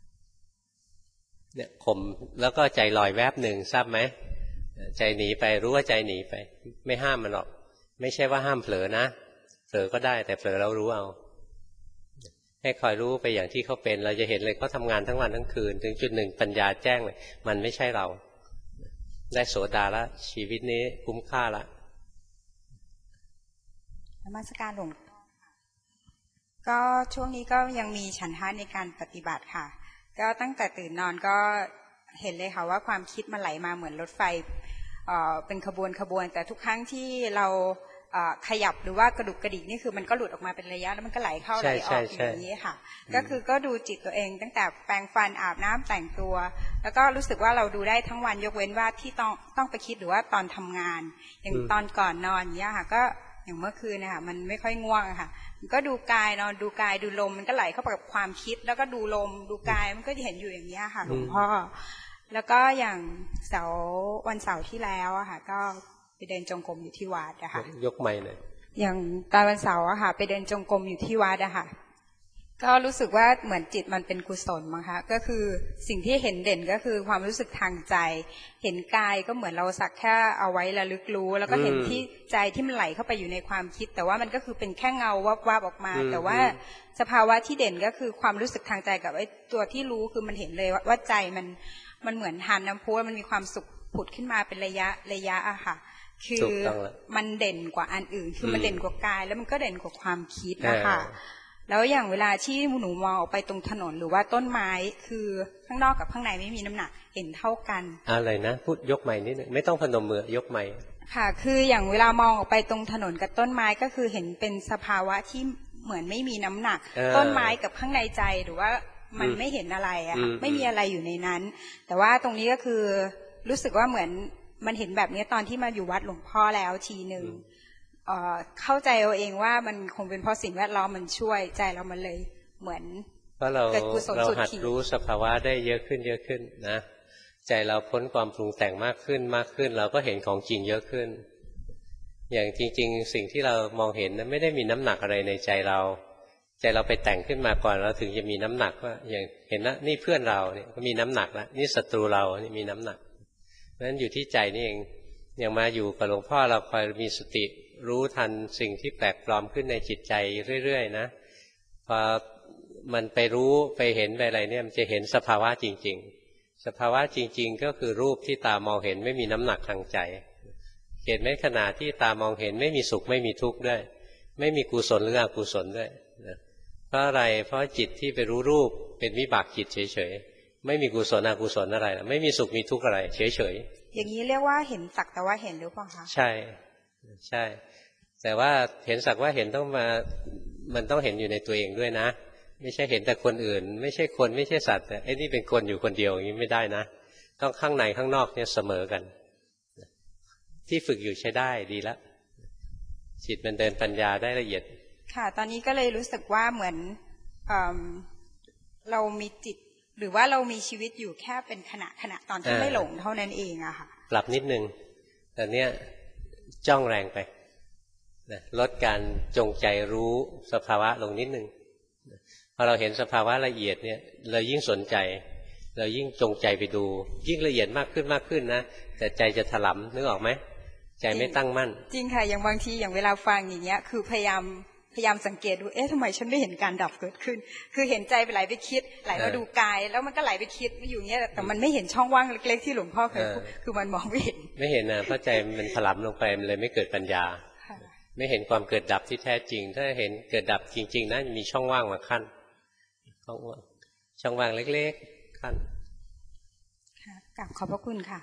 เนี่ยข่มแล้วก็ใจลอยแวบหนึ่งทราบไหมใจหนีไปรู้ว่าใจหนีไปไม่ห้ามมันหรอกไม่ใช่ว่าห้ามเผลอนะเผลอก็ได้แต่เผลอเรารู้เอาให้คอยรู้ไปอย่างที่เขาเป็นเราจะเห็นเลยเขาทำงานทั้งวันทั้งคืนถึงจุดหนึ่งปัญญาแจ้งเลยมันไม่ใช่เราได้โสดาละชีวิตนี้คุ้มค่าละนมัสการหลวงก็ช่วงนี้ก็ยังมีฉันทะในการปฏิบัติค่ะก็ตั้งแต่ตื่นนอนก็เห็นเลยค่ะว่าความคิดมันไหลมาเหมือนรถไฟเอ่อเป็นขบวนขบวนแต่ทุกครั้งที่เราขยับหรือว่ากระดุกกระดิกนี่คือมันก็หลุดออกมาเป็นระยะแล้วมันก็ไหลเข้าไหลออกอย่างนี้ค่ะก็คือก็ดูจิตตัวเองตั้งแต่แปรงฟันอาบน้ำแต่งตัวแล้วก็รู้สึกว่าเราดูได้ทั้งวันยกเว้นว่าที่ต้องต้องไปคิดหรือว่าตอนทำงานอย่างตอนก่อนนอนเนี้ยค่ะก็อย่างเมื่อคืนนะคะมันไม่ค่อยง่วงค่ะก็ดูกายนอนดูกายดูลมมันก็ไหลเข้าไปกับความคิดแล้วก็ดูลมดูกายมันก็จะเห็นอยู่อย่างนี้ค่ะหลวงพ่อแล้วก็อย่างเสาร์วันเสาร์ที่แล้วอะค่ะก็ไปเดินจงกรมอยู่ที่วัดอะค่ะยกไม้เลยอย่างตอนวันเสาร์อะค่ะไปเดินจงกรมอยู่ที่วัดอะค่ะก็รู้สึกว่าเหมือนจิตมันเป็นกุศลมั้งคะก็คือสิ่งที่เห็นเด่นก็คือความรู้สึกทางใจเห็นกายก็เหมือนเราสักแค่เอาไว้ระลึกรู้แล้วก็เห็นที่ใจที่มันไหลเข้าไปอยู่ในความคิดแต่ว่ามันก็คือเป็นแค่เงาวับวับออกมาแต่ว่าสภาวะที่เด่นก็คือความรู้สึกทางใจกับไอ้ตัวที่รู้คือมันเห็นเลยว่าใจมันมันเหมือนทานน้ำพุมันมีความสุขผุดขึ้นมาเป็นระยะระยะอะค่ะคือมันเด่นกว่าอันอื่นคือมันเด่นกว่ากายแล้วมันก็เด่นกว่าความคิดนะคะแล้วอย่างเวลาที่หนูมองออกไปตรงถนนหรือว่าต้นไม้คือข้างนอกกับข้างในไม่มีน้ำหนักเห็นเท่ากันอะไรนะพูดยกไม้นิดนึงไม่ต้องพนมมือยกไม้ค่ะคืออย่างเวลามองออกไปตรงถนนกับต้นไม้ก็คือเห็นเป็นสภาวะที่เหมือนไม่มีน้ำหนักต้นไม้กับข้างในใจหรือว่ามันไม่เห็นอะไรอะไม่มีอะไรอยู่ในนั้นแต่ว่าตรงนี้ก็คือรู้สึกว่าเหมือนมันเห็นแบบนี้ตอนที่มาอยู่วัดหลวงพ่อแล้วทีหนึ่งเข้าใจเอาเองว่ามันคงเป็นเพราะสิ่งแวดล้อมมันช่วยใจเรามันเลยเหมือนเพราะเราเราหัดรู้สภาวะได้เยอะขึ้นเยอะขึ้นนะใจเราพ้นความปรุงแต่งมากขึ้นมากขึ้นเราก็เห็นของจริงเยอะขึ้นอย่างจริงๆสิ่งที่เรามองเห็นนั้นไม่ได้มีน้ำหนักอะไรในใจเราใจเราไปแต่งขึ้นมาก่อนเราถึงจะมีน้ำหนักว่าอย่างเห็นนะนี่เพื่อนเราเนี่ยก็มีน้ำหนักแล้วนี่ศัตรูเรานี่มีน้ำหนักเพราะฉะนั้นอยู่ที่ใจนี่เองอย่างมาอยู่กับหลวงพ่อเราคอยมีสติรู้ทันสิ่งที่แปลกปลอมขึ้นในจิตใจเรื่อยๆนะพอมันไปรู้ไปเห็นไปอะไรเนี่ยมันจะเห็นสภาวะจริงๆสภาวะจริงๆก็คือรูปที่ตามองเห็นไม่มีน้ำหนักทางใจเห็นไหมขณะที่ตามองเห็นไม่มีสุขไม่มีทุกข์ด้วยไม่มีกุศลหรืออกุศลด้วยนะเพราะอะไรเพราะจิตที่ไปรู้รูปเป็นวิบากจิตเฉยๆไม่มีกุศลอกุศลอะไรไม่มีสุขมีทุกข์อะไรเฉยๆอย่างนี้เรียกว่าเห็นสักแต่ว่าเห็นหรือเปล่าคะใช่ใช่แต่ว่าเห็นสักว่าเห็นต้องมามันต้องเห็นอยู่ในตัวเองด้วยนะไม่ใช่เห็นแต่คนอื่นไม่ใช่คนไม่ใช่สัตว์แต่ไอ้นี่เป็นคนอยู่คนเดียวอย่างนี้ไม่ได้นะต้องข้างในข้างนอกเนี่ยเสมอกันที่ฝึกอยู่ใช้ได้ดีแล้วจิตมันเดินปัญญาได้ละเอียดค่ะตอนนี้ก็เลยรู้สึกว่าเหมือนเอ่อเรามีจิตหรือว่าเรามีชีวิตอยู่แค่เป็นขณะขณะตอนที่ไม่หลงเท่านั้นเองอะค่ะปรับนิดนึงแต่เนี้ยจ้องแรงไปนะลดการจงใจรู้สภาวะลงนิดนึงพอเราเห็นสภาวะละเอียดเนี่ยเรายิ่งสนใจเรายิ่งจงใจไปดูยิ่งละเอียดมากขึ้นมากขึ้นนะแต่ใจจะถลำนึกออกไหมใจไม่ตั้งมั่นจริงค่ะอย่างบางทีอย่างเวลาฟังอย่างเงี้ยคือพยายามพยายามสังเกตดูเอ๊ะทำไมฉันไม่เห็นการดับเกิดขึ้นคือเห็นใจไปไหลไปคิดไหลมาดูกายแล้วมันก็ไหลไปคิดอยู่เงี้ยแต่มันไม่เห็นช่องว่างเล็กๆที่หลวงพ่อเคยพูดคือมันมองไม่เห็นไม่เห็นนะเพราะใจมันถลำลงไปมันเลยไม่เกิดปัญญาไม่เห็นความเกิดดับที่แท้จริงถ้าเห็นเกิดดับจริงๆนะมีช่องว่างมาขั้นช่องว่างช่องว่างเล็กๆขั้นค่ะกราบขอบพระคุณค่ะ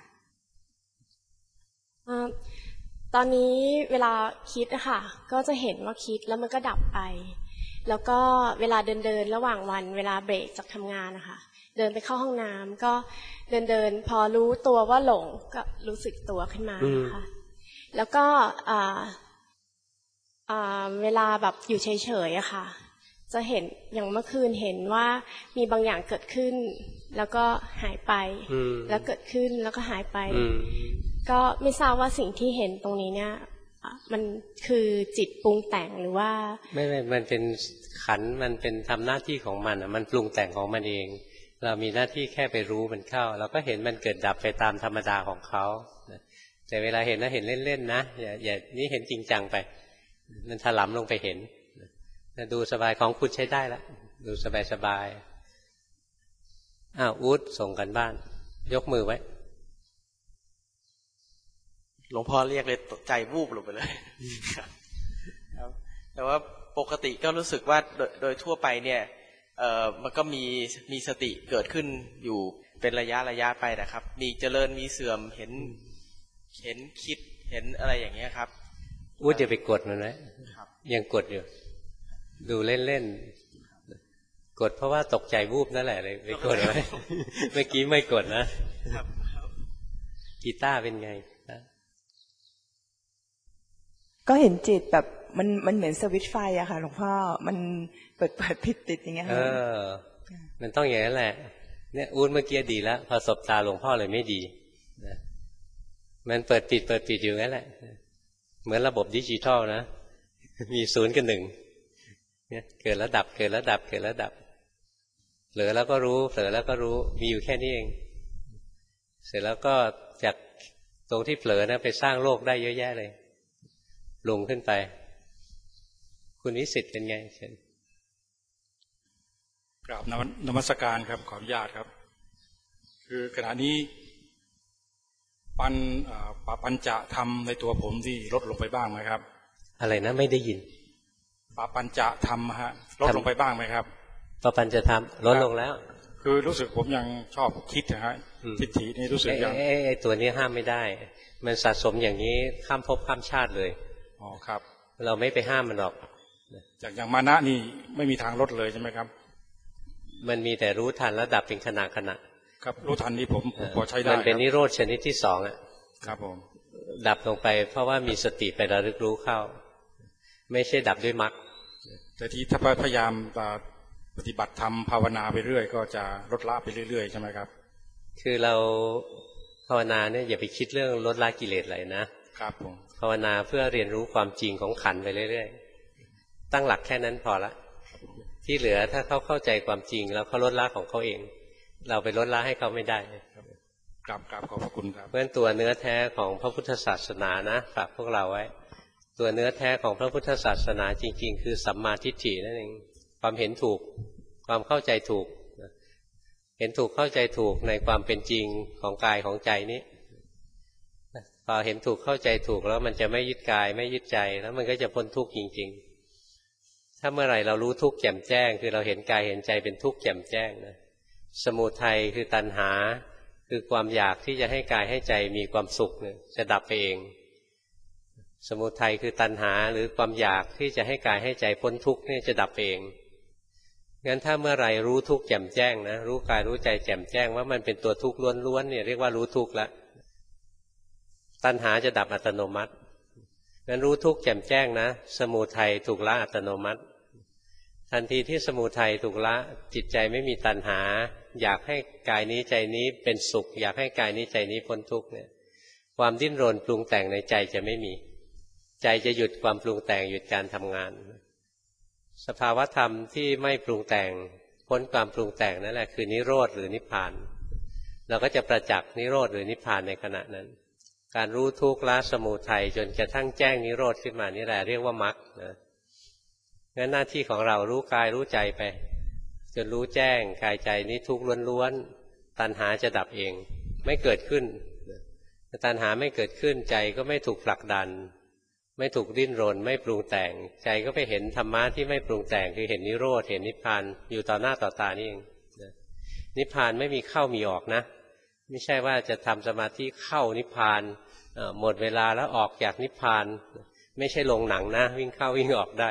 ตอนนี้เวลาคิดอะค่ะก็จะเห็นว่าคิดแล้วมันก็ดับไปแล้วก็เวลาเดินเดินระหว่างวันเวลาเบรกจากทำงานนะคะเดินไปเข้าห้องน้ำก็เดินเดินพอรู้ตัวว่าหลงก็รู้สึกตัวขึ้นมาค่ะแล้วก็เวลาแบบอยู่เฉยๆอะค่ะจะเห็นอย่างเมื่อคืนเห็นว่ามีบางอย่างเกิดขึ้นแล้วก็หายไปแล้วเกิดขึ้นแล้วก็หายไปก็ไม่ทราบว่าสิ่งที่เห็นตรงนี้เนี่ยมันคือจิตปรุงแต่งหรือว่าไม่ไม่มันเป็นขันมันเป็นทำหน้าที่ของมันอ่ะมันปรุงแต่งของมันเองเรามีหน้าที่แค่ไปรู้มันเข้าเราก็เห็นมันเกิดดับไปตามธรรมดาของเขาแต่เวลาเห็นนะเห็นเล่นๆนะอย่าอย่านี่เห็นจริงจังไปมันถลำลงไปเห็นดูสบายของคุณใช้ได้แล้วดูสบายสบายอ้าวอู๊ดส่งกันบ้านยกมือไว้หลวงพ่อเรียกเลยใจวูบลงไปเลยครับแต่ว่าปกติก็รู้สึกว่าโดยโดยทั่วไปเนี่ยเอ่อมันก็มีมีสติเกิดขึ้นอยู่เป็นระยะระยะไปนะครับมีเจริญมีเสื่อมเห็นเห็นคิดเห็นอะไรอย่างเงี้ยครับอู้จะไปกดมันนะยังกดอยู่ดูเล่นๆกดเพราะว่าตกใจวูบนั่นแหละเลยไปกดไว้ เมื่อกี้ไม่กดนะกีตาร์เป็นไงก็เห็นจิตแบบมันมันเหมือนสวิตช์ไฟอะค่ะหลวงพ่อมันเปิดเปิดปิดปิดอย่างเงี้ยค่ะเออมันต้องอย่างนั้นแหละเนี่ยอู้เมื่อกี้ดีแล้วพอสบตาหลวงพ่อเลยไม่ดีนะมันเปิดปิดเปิดปิดอยู่งั้นแหละเหมือนระบบดิจิทัลนะมีศูนย์กับหนึ่งเนี่ยเกิดแล้วดับเกิดแล้วดับเกิดแล้วดับเผลอแล้วก็รู้เผลอแล้วก็รู้มีอยู่แค่นี้เองเสร็จแล้วก็จากตรงที่เผลอนะไปสร้างโลกได้เยอะแยะเลยลงขึ้นไปคุณวิสิทธิ์เป็นไงเช่นกราบนมัสการครับขออนุญาตครับคือขณะนี้ปัญปปัญจะทำในตัวผมที่ลดลงไปบ้างไหมครับอะไรนะไม่ได้ยินปปัญจะทำฮะลดลงไปบ้างไหมครับปปัญจะทำลดลงแล้วคือรู้สึกผมยังชอบคิดนะฮะทิฏฐินี่รู้สึกยังไอ้ตัวนี้ห้ามไม่ได้มันสะสมอย่างนี้ข้ามภพข้ามชาติเลยอ๋อครับเราไม่ไปห้ามมันหรอกจากอย่างมานะนี่ไม่มีทางลดเลยใช่ไหมครับมันมีแต่รู้ทันแล้วดับเป็นขณะขณะครับรู้ทันนี่ผมพอใช้ได้มันเป็นนิโรธชนิดที่สองอ่ะครับผมดับลงไปเพราะว่ามีสติไประลึกรู้เข้าไม่ใช่ดับด้วยมรรคแต่ที่ถ้าพยายามปฏิบัติธรรมภาวนาไปเรื่อยก็จะลดละไปเรื่อยๆใช่ไหมครับคือเราภาวนาเนี่ยอย่าไปคิดเรื่องลดละกิเลสอะไรนะครับผมภาวนาเพื่อเรียนรู้ความจริงของขันธ์ไปเรื่อยๆตั้งหลักแค่นั้นพอละที่เหลือถ้าเขาเข้าใจความจริงแล้วเขาลดละของเขาเองเราไปลดละให้เขาไม่ได้กราบกราบขอบพระคุณครับเพราะฉะนั้นตัวเนื้อแท้ของพระพุทธศาสนานะฝากพวกเราไว้ตัวเนื้อแท้ของพระพุทธศาสนาจริงๆคือสัมมาทิฏฐินั่นเองความเห็นถูกความเข้าใจถูกเห็นถูกเข้าใจถูกในความเป็นจริงของกายของใจนี้พอเห็นถูกเข้าใจถูกแล้วมันจะไม่ยึดกายไม่ยึดใจแล้วมันก็จะพ้นทุกข์จริงๆถ้าเมื่อไหร่เรารู้ทุกข์แจ่มแจ้งคือเราเห็นกายเห็นใจเป็นทุกข์แจ่มแจ้งนะสมุทัยคือตัณหาคือความอยากที่จะให้กายให้ใจมีความสุขเนี่ยจะดับไปเองสมุทัยคือตัณหาหรือความอยากที่จะให้กายให้ใจพ้นทุกข์นี่จะดับเองงั้นถ้าเมื่อไหร่รู้ทุกข์แจ่มแจ้งนะรู้กายรู้ใจแจ่มแจ้งว่ามันเป็นตัวทุกข์ล้วนๆเนี่ยเรียกว่ารู้ทุกข์แล้วตัณหาจะดับอัตโนมัติงั้นรู้ทุกข์แจ่มแจ้งนะสมุทัยถูกละอัตโนมัติทันทีที่สมุทัยถูกละจิตใจไม่มีตัณหาอยากให้กายนี้ใจนี้เป็นสุขอยากให้กายนี้ใจนี้พ้นทุกข์เนี่ยความดิ้นรนปรุงแต่งในใจจะไม่มีใจจะหยุดความปรุงแต่งหยุดการทำงานสภาวธรรมที่ไม่ปรุงแต่งพ้นความปรุงแต่งนั่นแหละคือนิโรธหรือนิพพานเราก็จะประจักษ์นิโรธหรือนิพพานในขณะนั้นการรู้ทุกข์ละสมุทัยจนกระทั่งแจ้งนิโรธขึ้นมานี่แหละเรียกว่ามรรคนะงั้นหน้าที่ของเรารู้กายรู้ใจไปจนรู้แจ้งกายใจนี้ทุกข์ล้วนๆตัณหาจะดับเองไม่เกิดขึ้นตัณหาไม่เกิดขึ้นใจก็ไม่ถูกผลักดันไม่ถูกดิ้นรนไม่ปรุงแต่งใจก็ไปเห็นธรรมะที่ไม่ปรุงแต่งคือเห็นนิโรธเห็นนิพพานอยู่ต่อหน้าต่อตานี่เองนิพพานไม่มีเข้ามีออกนะไม่ใช่ว่าจะทำสมาธิเข้านิพพานหมดเวลาแล้วออกจากนิพพานไม่ใช่ลงหนังนะวิ่งเข้าวิ่งออกได้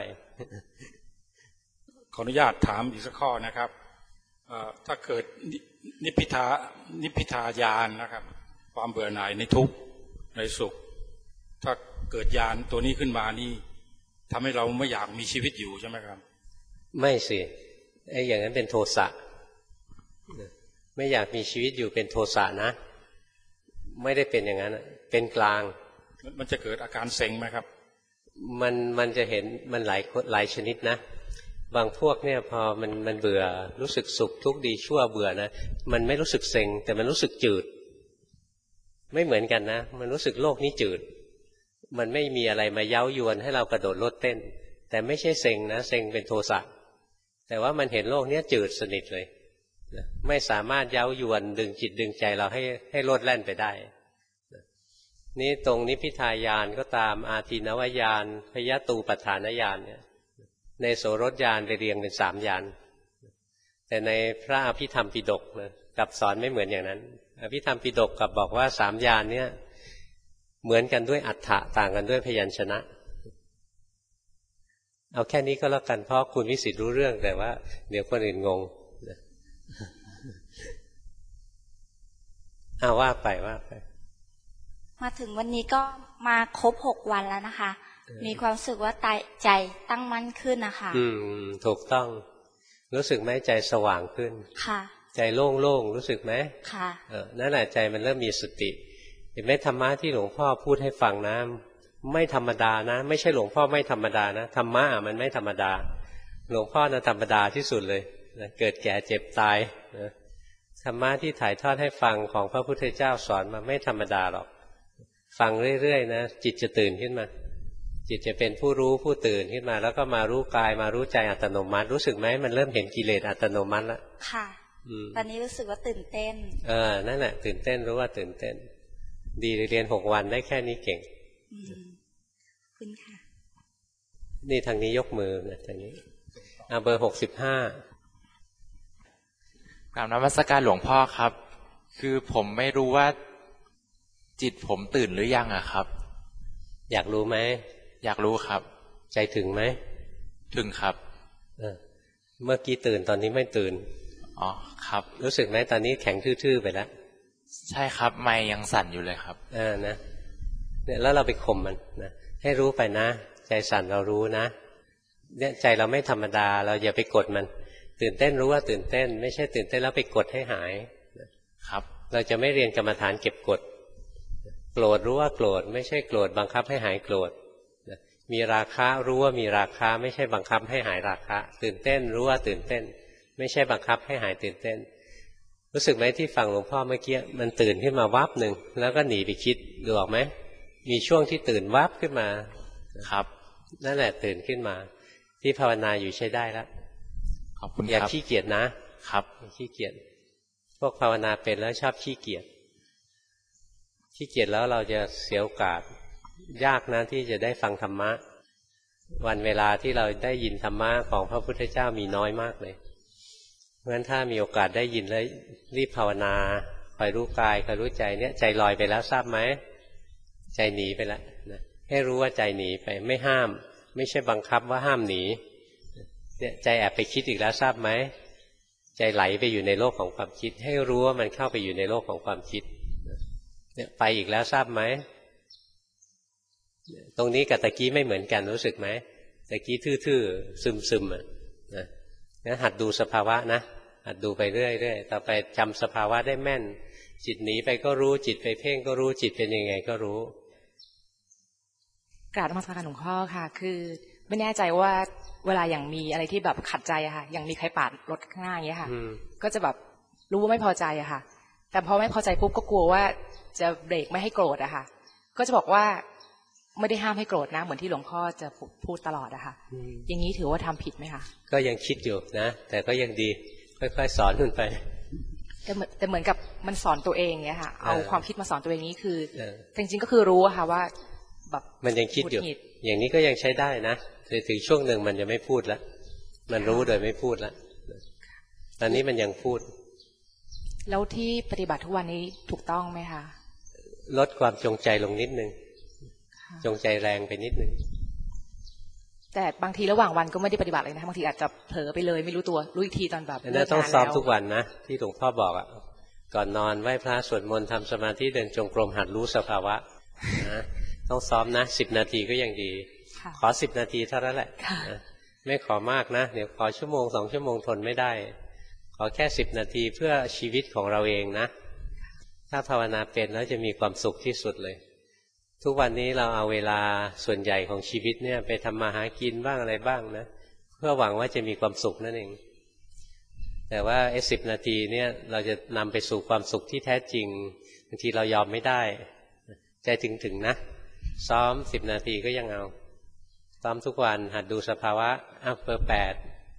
ขออนุญาตถามอีกสักข้อนะครับถ้าเกิดนิพพิทานิพพิทายานนะครับความเบื่อหน่ายในทุกข์ในสุขถ้าเกิดญาณตัวนี้ขึ้นมานี่ทำให้เราไม่อยากมีชีวิตอยู่ใช่ไหมครับไม่สิไอ้อย่างนั้นเป็นโทสะไม่อยากมีชีวิตอยู่เป็นโทสะนะไม่ได้เป็นอย่างนั้นเป็นกลางมันจะเกิดอาการเซ็งไหมครับมันมันจะเห็นมันหลายหลายชนิดนะบางพวกเนี่ยพอมันมันเบื่อรู้สึกสุขทุกข์ดีชั่วเบื่อนะมันไม่รู้สึกเซ็งแต่มันรู้สึกจืดไม่เหมือนกันนะมันรู้สึกโลกนี้จืดมันไม่มีอะไรมาเย้ายวนให้เรากระโดดโลดเต้นแต่ไม่ใช่เซ็งนะเซ็งเป็นโทสะแต่ว่ามันเห็นโลกนี้จืดสนิทเลยไม่สามารถเย้ายวนดึงจิตดึงใจเราให้ให้โลดแล่นไปได้นี่ตรงนิพพิทายานก็ตามอาทินวญาณพยตูปฐานญาณเนี่ยในโสรถญาณไปเรียงเป็นสามญาณแต่ในพระอภิธรรมปิฎกนะกับสอนไม่เหมือนอย่างนั้นอภิธรรมปิฎกกับบอกว่าสามญาณเนี่ยเหมือนกันด้วยอัฏฐะต่างกันด้วยพยัญชนะเอาแค่นี้ก็แล้วกันเพราะคุณวิสิทธิ์รู้เรื่องแต่ว่าเดี๋ยวคนอื่นงงเอาว่าไปว่าไปมาถึงวันนี้ก็มาครบหกวันแล้วนะคะ มีความรู้สึกว่าใจตั้งมั่นขึ้นนะคะอืมถูกต้องรู้สึกไหมใจสว่างขึ้นค่ะใจโล่งๆรู้สึกไหมค่ะเออนั่นแหละใจมันเริ่มมีสติเห็นไหมธรรมะที่หลวงพ่อพูดให้ฟังนะไม่ธรรมดานะไม่ใช่หลวงพ่อไม่ธรรมดานะธรรมะมันไม่ธรรมดาหลวงพ่อนะธรรมดาที่สุดเลยนะเกิดแก่เจ็บตายนะธรรมะที่ถ่ายทอดให้ฟังของพระพุทธเจ้าสอนมาไม่ธรรมดาหรอกฟังเรื่อยๆนะจิตจะตื่นขึ้นมาจิตจะเป็นผู้รู้ผู้ตื่นขึ้นมาแล้วก็มารู้กายมารู้ใจอัตโนมัติรู้สึกไหมมันเริ่มเห็นกิเลสอัตโนมัติแล้วค่ะตอนนี้รู้สึกว่าตื่นเต้นเออนั่นแหละตื่นเต้นรู้ว่าตื่นเต้นดีเรียนหกวันได้แค่นี้เก่งคุณค่ะนี่ทางนี้ยกมือนะทางนี้เอาเบอร์หกสิบห้ากราบนมัสการหลวงพ่อครับคือผมไม่รู้ว่าจิตผมตื่นหรือยังอะครับอยากรู้ไหมอยากรู้ครับใจถึงไหมถึงครับเออเมื่อกี้ตื่นตอนนี้ไม่ตื่นอ๋อครับรู้สึกไหมตอนนี้แข็งทื่อๆไปแล้วใช่ครับไม่ยังสั่นอยู่เลยครับเออนะเนี่ยแล้วเราไปข่มมันนะให้รู้ไปนะใจสั่นเรารู้นะเนี่ยใจเราไม่ธรรมดาเราอย่าไปกดมันตื่นเต้นรู้ว่าตื่นเต้นไม่ใช่ตื่นเต้นแล้วไปกดให้หายครับเราจะไม่เรียนกรรมฐานเก็บกดโกรธรู้ว่าโกรธไม่ใช่โกรธบังคับให้หายโกรธมีราคะรู้ว่ามีราคะไม่ใช่บังคับให้หายราคะตื่นเต้นรู้ว่าตื่นเต้นไม่ใช่บังคับให้หายตื่นเต้นรู้สึกไหมที่ฟังหลวงพ่อเมื่อกี้มันตื่นขึ้นมาวับหนึ่งแล้วก็หนีไปคิดดูออกไหมมีช่วงที่ตื่นวับขึ้นมาครับนั่นแหละตื่นขึ้นมาที่ภาวนาอยู่ใช้ได้แล้วขอบคุณครับอย่าขี้เกียจนะครับขี้เกียจพวกภาวนาเป็นแล้วชอบขี้เกียจขี้เกียจแล้วเราจะเสียโอกาสยากนะที่จะได้ฟังธรรมะวันเวลาที่เราได้ยินธรรมะของพระพุทธเจ้ามีน้อยมากเลยเพราะฉะนั้นถ้ามีโอกาสได้ยินแล้วรีบภาวนาคอยรู้กายคอยรู้ใจเนี่ยใจลอยไปแล้วทราบไหมใจหนีไปแล้วนะให้รู้ว่าใจหนีไปไม่ห้ามไม่ใช่บังคับว่าห้ามหนีเนี่ยใจแอบไปคิดอีกแล้วทราบไหมใจไหลไปอยู่ในโลกของความคิดให้รู้ว่ามันเข้าไปอยู่ในโลกของความคิดเนี่ยไปอีกแล้วทราบไหมตรงนี้กับตะกี้ไม่เหมือนกันรู้สึกไหมตะกี้ทื่อๆซึมๆอ่ะนะงั้นหัดดูสภาวะนะหัดดูไปเรื่อยๆต่อไปจำสภาวะได้แม่นจิตหนีไปก็รู้จิตไปเพ่งก็รู้จิตเป็นยังไงก็รู้กราบนมัสการหลวงพ่อค่ะคือไม่แน่ใจว่าเวลาอย่างมีอะไรที่แบบขัดใจอะค่ะอย่างมีใครปาดรถข้างหน้าอย่างเงี้ยค่ะก็จะแบบรู้ว่าไม่พอใจอะค่ะแต่พอไม่พอใจปุ๊บก็กลัวว่าจะเบรกไม่ให้โกรธอะค่ะก็จะบอกว่าไม่ได้ห้ามให้โกรธนะเหมือนที่หลวงพ่อจะพูดตลอดอะค่ะอย่างนี้ถือว่าทำผิดไหมคะก็ยังคิดอยู่นะแต่ก็ยังดีค่อยๆสอนขึ้นไปแต่เหมือนแต่เหมือนกับมันสอนตัวเองเงี้ยค่ะเอาความคิดมาสอนตัวเองนี้คือจริงๆก็คือรู้อะค่ะว่าแบบมันยังคิดอยู่อย่างนี้ก็ยังใช้ได้นะแต่ถึงช่วงหนึ่งมันจะไม่พูดแล้วมันรู้โดยไม่พูดแล้วตอนนี้มันยังพูดแล้วที่ปฏิบัติทุกวันนี้ถูกต้องไหมคะลดความจงใจลงนิดนึงจงใจแรงไปนิดนึงแต่บางทีระหว่างวันก็ไม่ได้ปฏิบัติเลยนะบางทีอาจจะเผลอไปเลยไม่รู้ตัวรู้อีกทีตอนแบบนั่นต้องซ้อมทุกวันนะที่หลวงพ่อบอกอ่ะก่อนนอนไหว้พระสวดมนต์ทำสมาธิเดินจงกรมหัดรู้สภาวะนะต้องซ้อมนะสิบนาทีก็ยังดีขอสิบนาทีเท่านั้นแหละไม่ขอมากนะเดี๋ยวขอชั่วโมงสองชั่วโมงทนไม่ได้ขอแค่สิบนาทีเพื่อชีวิตของเราเองนะถ้าภาวนาเป็นแล้วจะมีความสุขที่สุดเลยทุกวันนี้เราเอาเวลาส่วนใหญ่ของชีวิตเนี่ยไปทำมาหากินบ้างอะไรบ้างนะเพื่อหวังว่าจะมีความสุขนั่นเองแต่ว่าไอ้สิบนาทีเนี่ยเราจะนำไปสู่ความสุขที่แท้จริงบางทีเรายอมไม่ได้ใจถึงๆนะซ้อมสิบนาทีก็ยังเอาซ้อมทุกวันหัดดูสภาวะอ่ะเบอร์แปด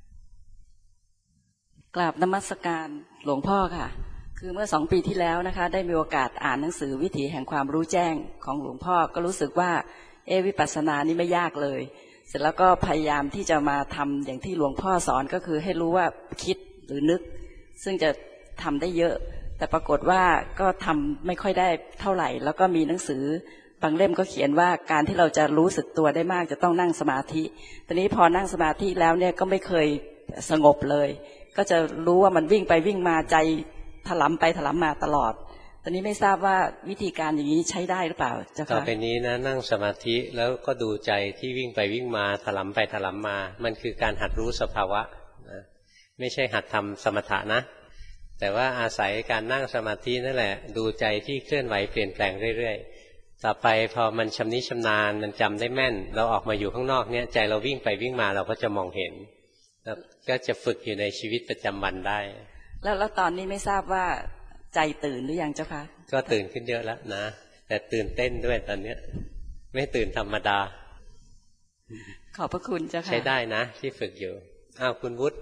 กราบนมัสการหลวงพ่อค่ะคือเมื่อสองปีที่แล้วนะคะได้มีโอกาสอ่านหนังสือวิถีแห่งความรู้แจ้งของหลวงพ่อก็รู้สึกว่าเอวิปัสสนานี่ไม่ยากเลยเสร็จแล้วก็พยายามที่จะมาทำอย่างที่หลวงพ่อสอนก็คือให้รู้ว่าคิดหรือนึกซึ่งจะทำได้เยอะแต่ปรากฏว่าก็ทำไม่ค่อยได้เท่าไหร่แล้วก็มีหนังสือบางเล่มก็เขียนว่าการที่เราจะรู้สึกตัวได้มากจะต้องนั่งสมาธิตอนนี้พอนั่งสมาธิแล้วเนี่ยก็ไม่เคยสงบเลยก็จะรู้ว่ามันวิ่งไปวิ่งมาใจถลำไปถลำมาตลอดตอนนี้ไม่ทราบว่าวิธีการอย่างนี้ใช้ได้หรือเปล่าเจ้าค่ะต่อไปนี้นะนั่งสมาธิแล้วก็ดูใจที่วิ่งไปวิ่งมาถลำไปถลำมามันคือการหัดรู้สภาวะนะไม่ใช่หัดทำสมถะนะแต่ว่าอาศัยการนั่งสมาธินั่นแหละดูใจที่เคลื่อนไหวเปลี่ยนแปลงเรื่อยๆต่อไปพอมันชำนิชำนาญมันจำได้แม่นเราออกมาอยู่ข้างนอกเนี่ยใจเราวิ่งไปวิ่งมาเราก็จะมองเห็นแล้วก็จะฝึกอยู่ในชีวิตประจำวันได้แล้วแล้วตอนนี้ไม่ทราบว่าใจตื่นหรือยังเจ้าคะก็ตื่นขึ้นเยอะแล้วนะแต่ตื่นเต้นด้วยตอนเนี้ยไม่ตื่นธรรมดาขอบพระคุณเจ้าค่ะใช้ได้นะที่ฝึกอยู่อ้าวคุณวุฒิ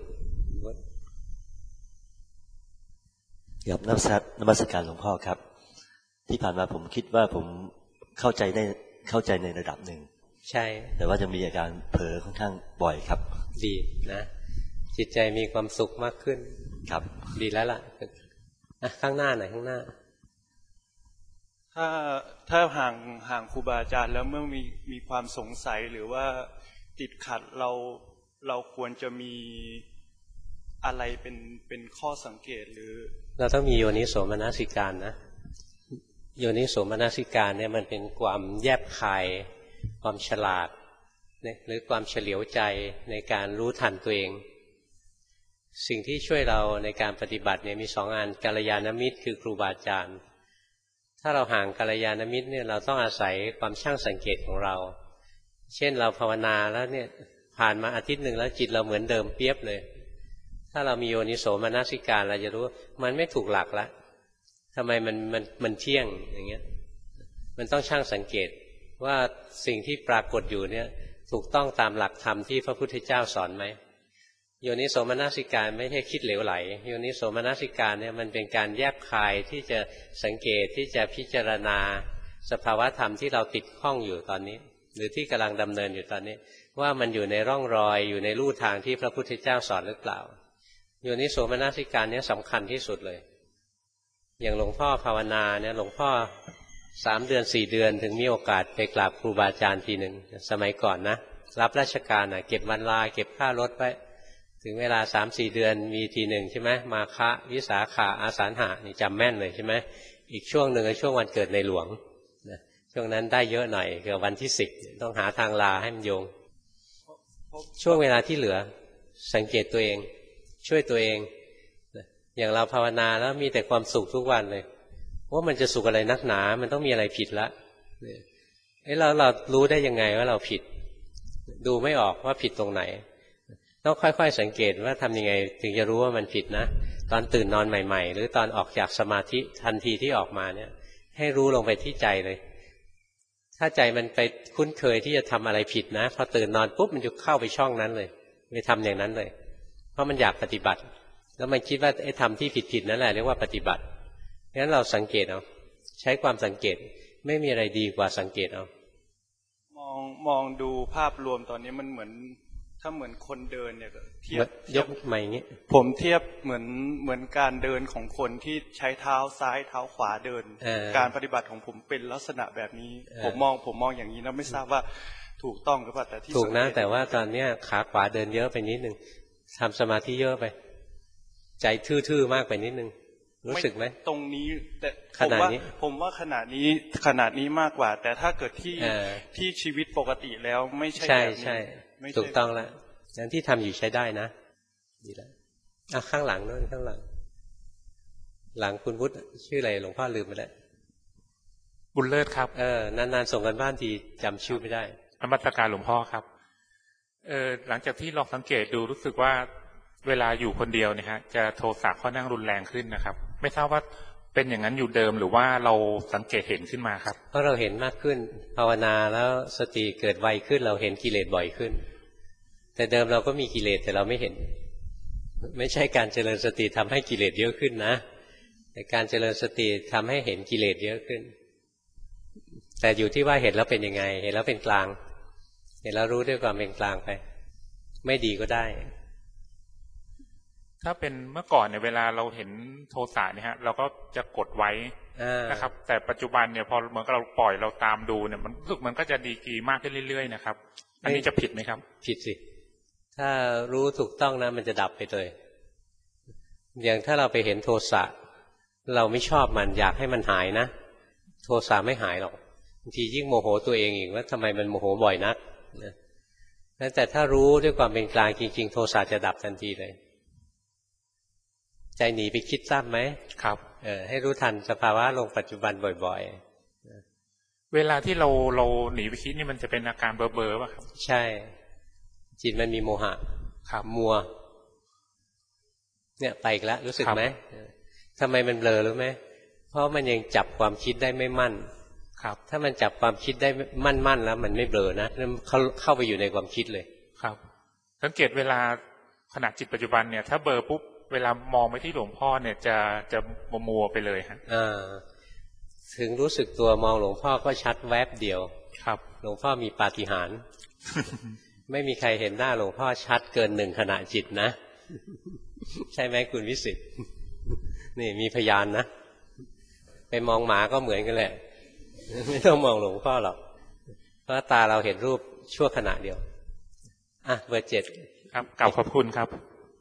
กับนักสัตนมัสการหลวงพ่อครับที่ผ่านมาผมคิดว่าผมเข้าใจได้เข้าใจในระดับหนึ่งใช่แต่ว่าจะมีอาการเผลอค่อนข้างบ่อยครับดีนะจิตใจมีความสุขมากขึ้นครับดีแล้วล่ะอ่ะข้างหน้าหน่อยข้างหน้าถ้าถ้าห่างห่างครูบาอาจารย์แล้วเมื่อมีมีความสงสัยหรือว่าติดขัดเราเราควรจะมีอะไรเป็นเป็นข้อสังเกตหรือเราต้องมีโยนิโสมนสิการนะโยนิโสมนสิการเนี่ยมันเป็นความแยบคายความฉลาดหรือความเฉลียวใจในการรู้ทันตัวเองสิ่งที่ช่วยเราในการปฏิบัติเนี่ยมีสองอันกัลยาณมิตรคือครูบาอาจารย์ถ้าเราห่างกัลยาณมิตรเนี่ยเราต้องอาศัยความช่างสังเกตของเราเช่นเราภาวนาแล้วเนี่ยผ่านมาอาทิตย์หนึ่งแล้วจิตเราเหมือนเดิมเปียบเลยถ้าเรามีโยนิโสมนสิการเราจะรู้มันไม่ถูกหลักแล้วทำไมมันมันมันเที่ยงอย่างเงี้ยมันต้องช่างสังเกตว่าสิ่งที่ปรากฏอยู่เนี่ยถูกต้องตามหลักธรรมที่พระพุทธเจ้าสอนไหมโยนิโสมนสิการไม่ใช่คิดเหลวไหลโยนิโสมนสิการเนี่ยมันเป็นการแยบคายที่จะสังเกตที่จะพิจารณาสภาวะธรรมที่เราติดข้องอยู่ตอนนี้หรือที่กำลังดำเนินอยู่ตอนนี้ว่ามันอยู่ในร่องรอยอยู่ในลู่ทางที่พระพุทธเจ้าสอนหรือเปล่าโยนิโสมนสิการเนี่ยสำคัญที่สุดเลยอย่างหลวงพ่อภาวนาเนี่ยหลวงพ่อสามเดือนสี่เดือนถึงมีโอกาสไปกราบครูบาอาจารย์ทีหนึ่งสมัยก่อนนะรับราชการนะเก็บวันลาเก็บค่ารถไว้ถึงเวลาสามสี่เดือนมีทีหนึ่งใช่ไหมมาฆะวิสาขะอาสาฬหะนี่จำแม่นเลยใช่ไหมอีกช่วงหนึ่งคือช่วงวันเกิดในหลวงนะช่วงนั้นได้เยอะหน่อยคือวันที่สิบต้องหาทางลาให้มันโยงช่วงเวลาที่เหลือสังเกตตัวเองช่วยตัวเองอย่างเราภาวนาแล้วมีแต่ความสุขทุกวันเลยว่ามันจะสุขอะไรนักหนามันต้องมีอะไรผิดละเอ้เราเรารู้ได้ยังไงว่าเราผิดดูไม่ออกว่าผิดตรงไหนต้องค่อยๆสังเกตว่าทำยังไงถึงจะรู้ว่ามันผิดนะตอนตื่นนอนใหม่ๆหรือตอนออกจากสมาธิทันทีที่ออกมาเนี่ยให้รู้ลงไปที่ใจเลยถ้าใจมันไปคุ้นเคยที่จะทำอะไรผิดนะพอตื่นนอนปุ๊บมันจะเข้าไปช่องนั้นเลยไปทำอย่างนั้นเลยเพราะมันอยากปฏิบัติแล้วมันคิดว่าไอ้ทำที่ผิดๆนั่นแหละเรียกว่าปฏิบัติงั้นเราสังเกตเอาใช้ความสังเกตไม่มีอะไรดีกว่าสังเกตเอามองมองดูภาพรวมตอนนี้มันเหมือนถ้าเหมือนคนเดินเนี่ยเทียบยกใหม่อย่างนี้ผมเทียบเหมือนเหมือนการเดินของคนที่ใช้เท้าซ้ายเท้าขวาเดินการปฏิบัติของผมเป็นลักษณะแบบนี้ผมมองผมมองอย่างนี้นะไม่ทราบว่าถูกต้องหรือเปล่าแต่ที่ถูกนะแต่ว่าตอนเนี้ยขาขวาเดินเยอะไปนิดนึงทำสมาธิเยอะไปใจทื่อๆมากไปนิดนึงรู้สึกไหมตรงนี้แต่ผมว่าผมว่าขนาดนี้ขนาดนี้มากกว่าแต่ถ้าเกิดที่ที่ชีวิตปกติแล้วไม่ใช่แบบนี้ใช่ถูกต้องแล้วงั้นที่ทำอยู่ใช้ได้นะดีแล้วอ่ะข้างหลังโน่นข้างหลังหลังคุณวุฒิชื่ออะไรหลวงพ่อลืมไปแล้วบุญเลิศครับเออนานๆส่งกันบ้านทีจำชื่อไม่ได้นมัสการหลวงพ่อครับเออหลังจากที่ลองสังเกตดูรู้สึกว่าเวลาอยู่คนเดียวเนี่ยฮะจะโทสะค่อนข้างรุนแรงขึ้นนะครับไม่ทราบว่าเป็นอย่างนั้นอยู่เดิมหรือว่าเราสังเกตเห็นขึ้นมาครับเพราะเราเห็นมากขึ้นภาวนาแล้วสติเกิดไวขึ้นเราเห็นกิเลสบ่อยขึ้นแต่เดิมเราก็มีกิเลสแต่เราไม่เห็นไม่ใช่การเจริญสติทำให้กิเลสเยอะขึ้นนะแต่การเจริญสติทำให้เห็นกิเลสเยอะขึ้นแต่อยู่ที่ว่าเห็นแล้วเป็นยังไงเห็นแล้วเป็นกลางเห็นแล้วรู้ด้วยความเป็นกลางไปไม่ดีก็ได้ถ้าเป็นเมื่อก่อนเนี่ยเวลาเราเห็นโทสะเนี่ยฮะเราก็จะกดไว้นะครับแต่ปัจจุบันเนี่ยพอเหมือนกับเราปล่อยเราตามดูเนี่ยมันรู้สึกมันก็จะดีกรีมากขึ้นเรื่อยๆนะครับอันนี้จะผิดไหมครับผิดสิถ้ารู้ถูกต้องนะมันจะดับไปเลยอย่างถ้าเราไปเห็นโทสะเราไม่ชอบมันอยากให้มันหายนะโทสะไม่หายหรอกบางทียิ่งโมโหตัวเองอีกว่าทำไมมันโมโหบ่อยนักนะแต่ถ้ารู้ด้วยความเป็นกลางจริงๆโทสะจะดับทันทีเลยใจหนีไปคิดซ้ำไหมครับเออให้รู้ทันสภาวะลงปัจจุบันบ่อยๆเวลาที่เราเราหนีไปคิดนี่มันจะเป็นอาการเบอเบอป่ะครับใช่จิตมันมีโมหะครับมัวเนี่ยไปอีกแล้วรู้สึกไหมทำไมมันเบลอรู้ไหมเพราะมันยังจับความคิดได้ไม่มั่นครับถ้ามันจับความคิดได้มั่นๆแล้วมันไม่เบลอนะมันเข้าเข้าไปอยู่ในความคิดเลยครับสังเกตเวลาขณะจิตปัจจุบันเนี่ยถ้าเบลอปุ๊บเวลามองไปที่หลวงพ่อเนี่ยจะจะมัวไปเลยฮะอ่าถึงรู้สึกตัวมองหลวงพ่อก็ชัดแวบเดียวครับหลวงพ่อมีปาฏิหาริย์ ไม่มีใครเห็นหน้าหลวงพ่อชัดเกินหนึ่งขณะจิตนะใช่ไหมคุณวิสิทธิ์นี่มีพยานนะไปมองหมาก็เหมือนกันแหละไม่ต้องมองหลวงพ่อหรอกเพราะตาเราเห็นรูปชั่วขณะเดียวอ่ะเบอร์เจ็ดครับกล่าวขอบคุณครับ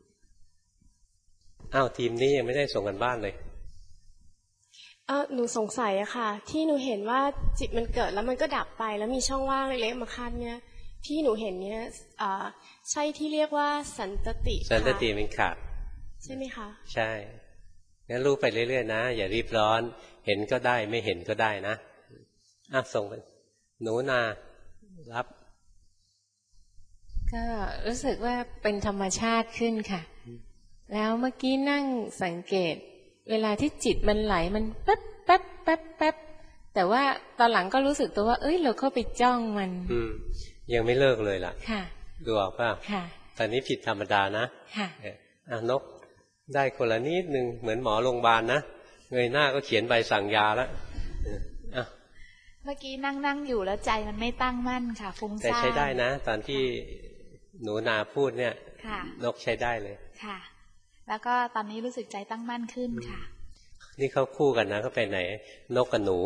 อ้าวทีมนี้ยังไม่ได้ส่งกันบ้านเลยเออหนูสงสัยอะค่ะที่หนูเห็นว่าจิตมันเกิดแล้วมันก็ดับไปแล้วมีช่องว่างเล็กๆมาขั้นเนี่ยที่หนูเห็นเนี่ยใช่ที่เรียกว่าสันตติสันตติมันขาดใช่ไหมคะใช่งั้นรู้ไปเรื่อยๆนะอย่ารีบร้อนเห็นก็ได้ไม่เห็นก็ได้นะอ่ะส่งไปหนูนารับก็รู้สึกว่าเป็นธรรมชาติขึ้นค่ะแล้วเมื่อกี้นั่งสังเกตเวลาที่จิตมันไหลมันแป๊บแป๊บแป๊บแป๊บแต่ว่าตอนหลังก็รู้สึกตัวว่าเอ้ยเราเข้าไปจ้องมันอืมยังไม่เลิกเลยล่ะค่ะดูออกป่ะค่ะตอนนี้ผิดธรรมดานะค่ะอ่ะนกได้คนละนิดนึงเหมือนหมอโรงพยาบาลนะเงยหน้าก็เขียนใบสั่งยาแล้วอ่ะเมื่อกี้นั่งนั่งอยู่แล้วใจมันไม่ตั้งมั่นค่ะฟุ้งซ่านแต่ใช้ได้นะตอนที่หนูนาพูดเนี่ยนกใช้ได้เลยค่ะแล้วก็ตอนนี้รู้สึกใจตั้งมั่นขึ้นค่ะนี่เขาคู่กันนะเขาไปไหนนกกับหนู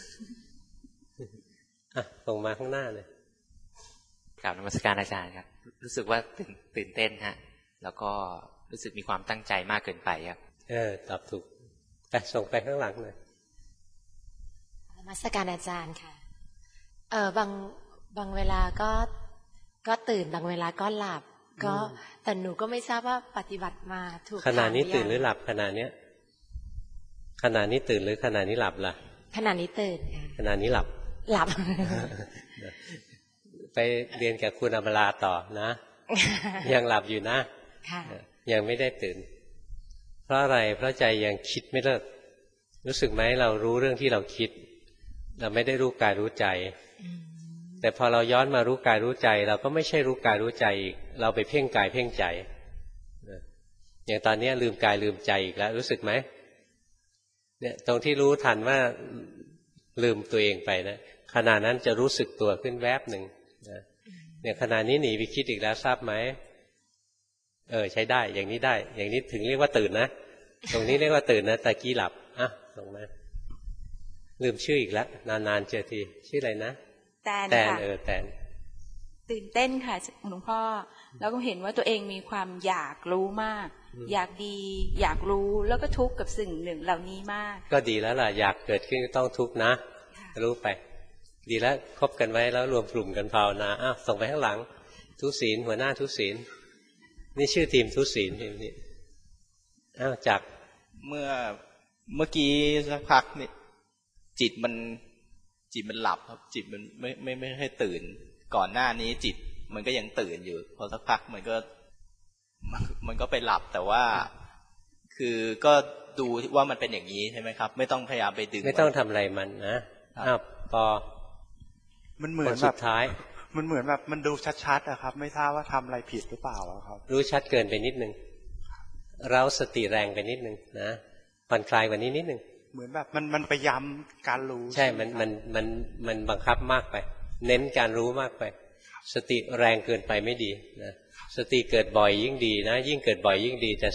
อ่ะลงมาข้างหน้าเลยกราบนมัสการอาจารย์ครับรู้สึกว่าตื่นตื่นเต้นฮะแล้วก็รู้สึกมีความตั้งใจมากเกินไปครับเออตอบถูกแต่ส่งไปข้างหลังเลยนมัสการอาจารย์ค่ะเออบางบางเวลาก็ก็ตื่นบางเวลาก็หลับก็แต่หนูก็ไม่ทราบว่าปฏิบัติมาถูกขณะนี้ตื่นหรือหลับขณะเนี้ยขณะนี้ตื่นหรือขณะนี้หลับล่ะขณะนี้ตื่นค่ะขณะนี้หลับหลับไปเรียนกับคุณอมราต่อนะยังหลับอยู่นะยังไม่ได้ตื่นเพราะอะไรเพราะใจยังคิดไม่เลิกรู้สึกไหมเรารู้เรื่องที่เราคิดเราไม่ได้รู้กายรู้ใจแต่พอเราย้อนมารู้กายรู้ใจเราก็ไม่ใช่รู้กายรู้ใจอีกเราไปเพ่งกายเพ่งใจอย่างตอนนี้ลืมกายลืมใจอีกแล้วรู้สึกไหมเนี่ยตรงที่รู้ทันว่าลืมตัวเองไปนะขณะนั้นจะรู้สึกตัวขึ้นแวบหนึ่งเนี่ยขณะนี้หนีไปคิดอีกแล้วทราบไหมเออใช้ได้อย่างนี้ได้อย่างนี้ถึงเรียกว่าตื่นนะตรงนี้เรียกว่าตื่นนะตะกี้หลับอ่ะลงมาลืมชื่ออีกแล้วนานๆเจอทีชื่ออะไรนะแตนแตนเออแตนตื่นเต้นค่ะหลวงพ่อแล้วก็เห็นว่าตัวเองมีความอยากรู้มากอยากดีอยากรู้แล้วก็ทุกข์กับสิ่งหนึ่งเหล่านี้มากก็ดีแล้วล่ะอยากเกิดขึ้นก็ต้องทุกข์นะรู้ไปดีแล้วคบกันไว้แล้วรวมกลุ่มกันภาวนาอ้าวส่งไปข้างหลังทุศีลหัวหน้าทุศีลนี่ชื่อทีมทุศีลทีมนี้อ้าวจากเมื่อเมื่อกี้สักพักนี่จิตมันจิตมันหลับครับจิตมันไม่ไม่ไม่ให้ตื่นก่อนหน้านี้จิตมันก็ยังตื่นอยู่พอสักพักมันก็มันก็ไปหลับแต่ว่าคือก็ดูว่ามันเป็นอย่างนี้ใช่ไหมครับไม่ต้องพยายามไปดึงไม่ต้องทำอะไรมันนะอ้าวปอมันเหมือนแบบท้ายมันเหมือนแบบมันดูชัดๆอะครับไม่ทราบว่าทำอะไรผิดหรือเปล่าครับรู้ชัดเกินไปนิดนึงเราสติแรงไปนิดนึงนะผ่อนคลายกว่านี้นิดนึงเหมือนแบบมันมันไปย้ำการรู้ใช่มันมันมันมันบังคับมากไปเน้นการรู้มากไปสติแรงเกินไปไม่ดีนะสติเกิดบ่อยยิ่งดีนะยิ่งเกิดบ่อยยิ่งดีแต่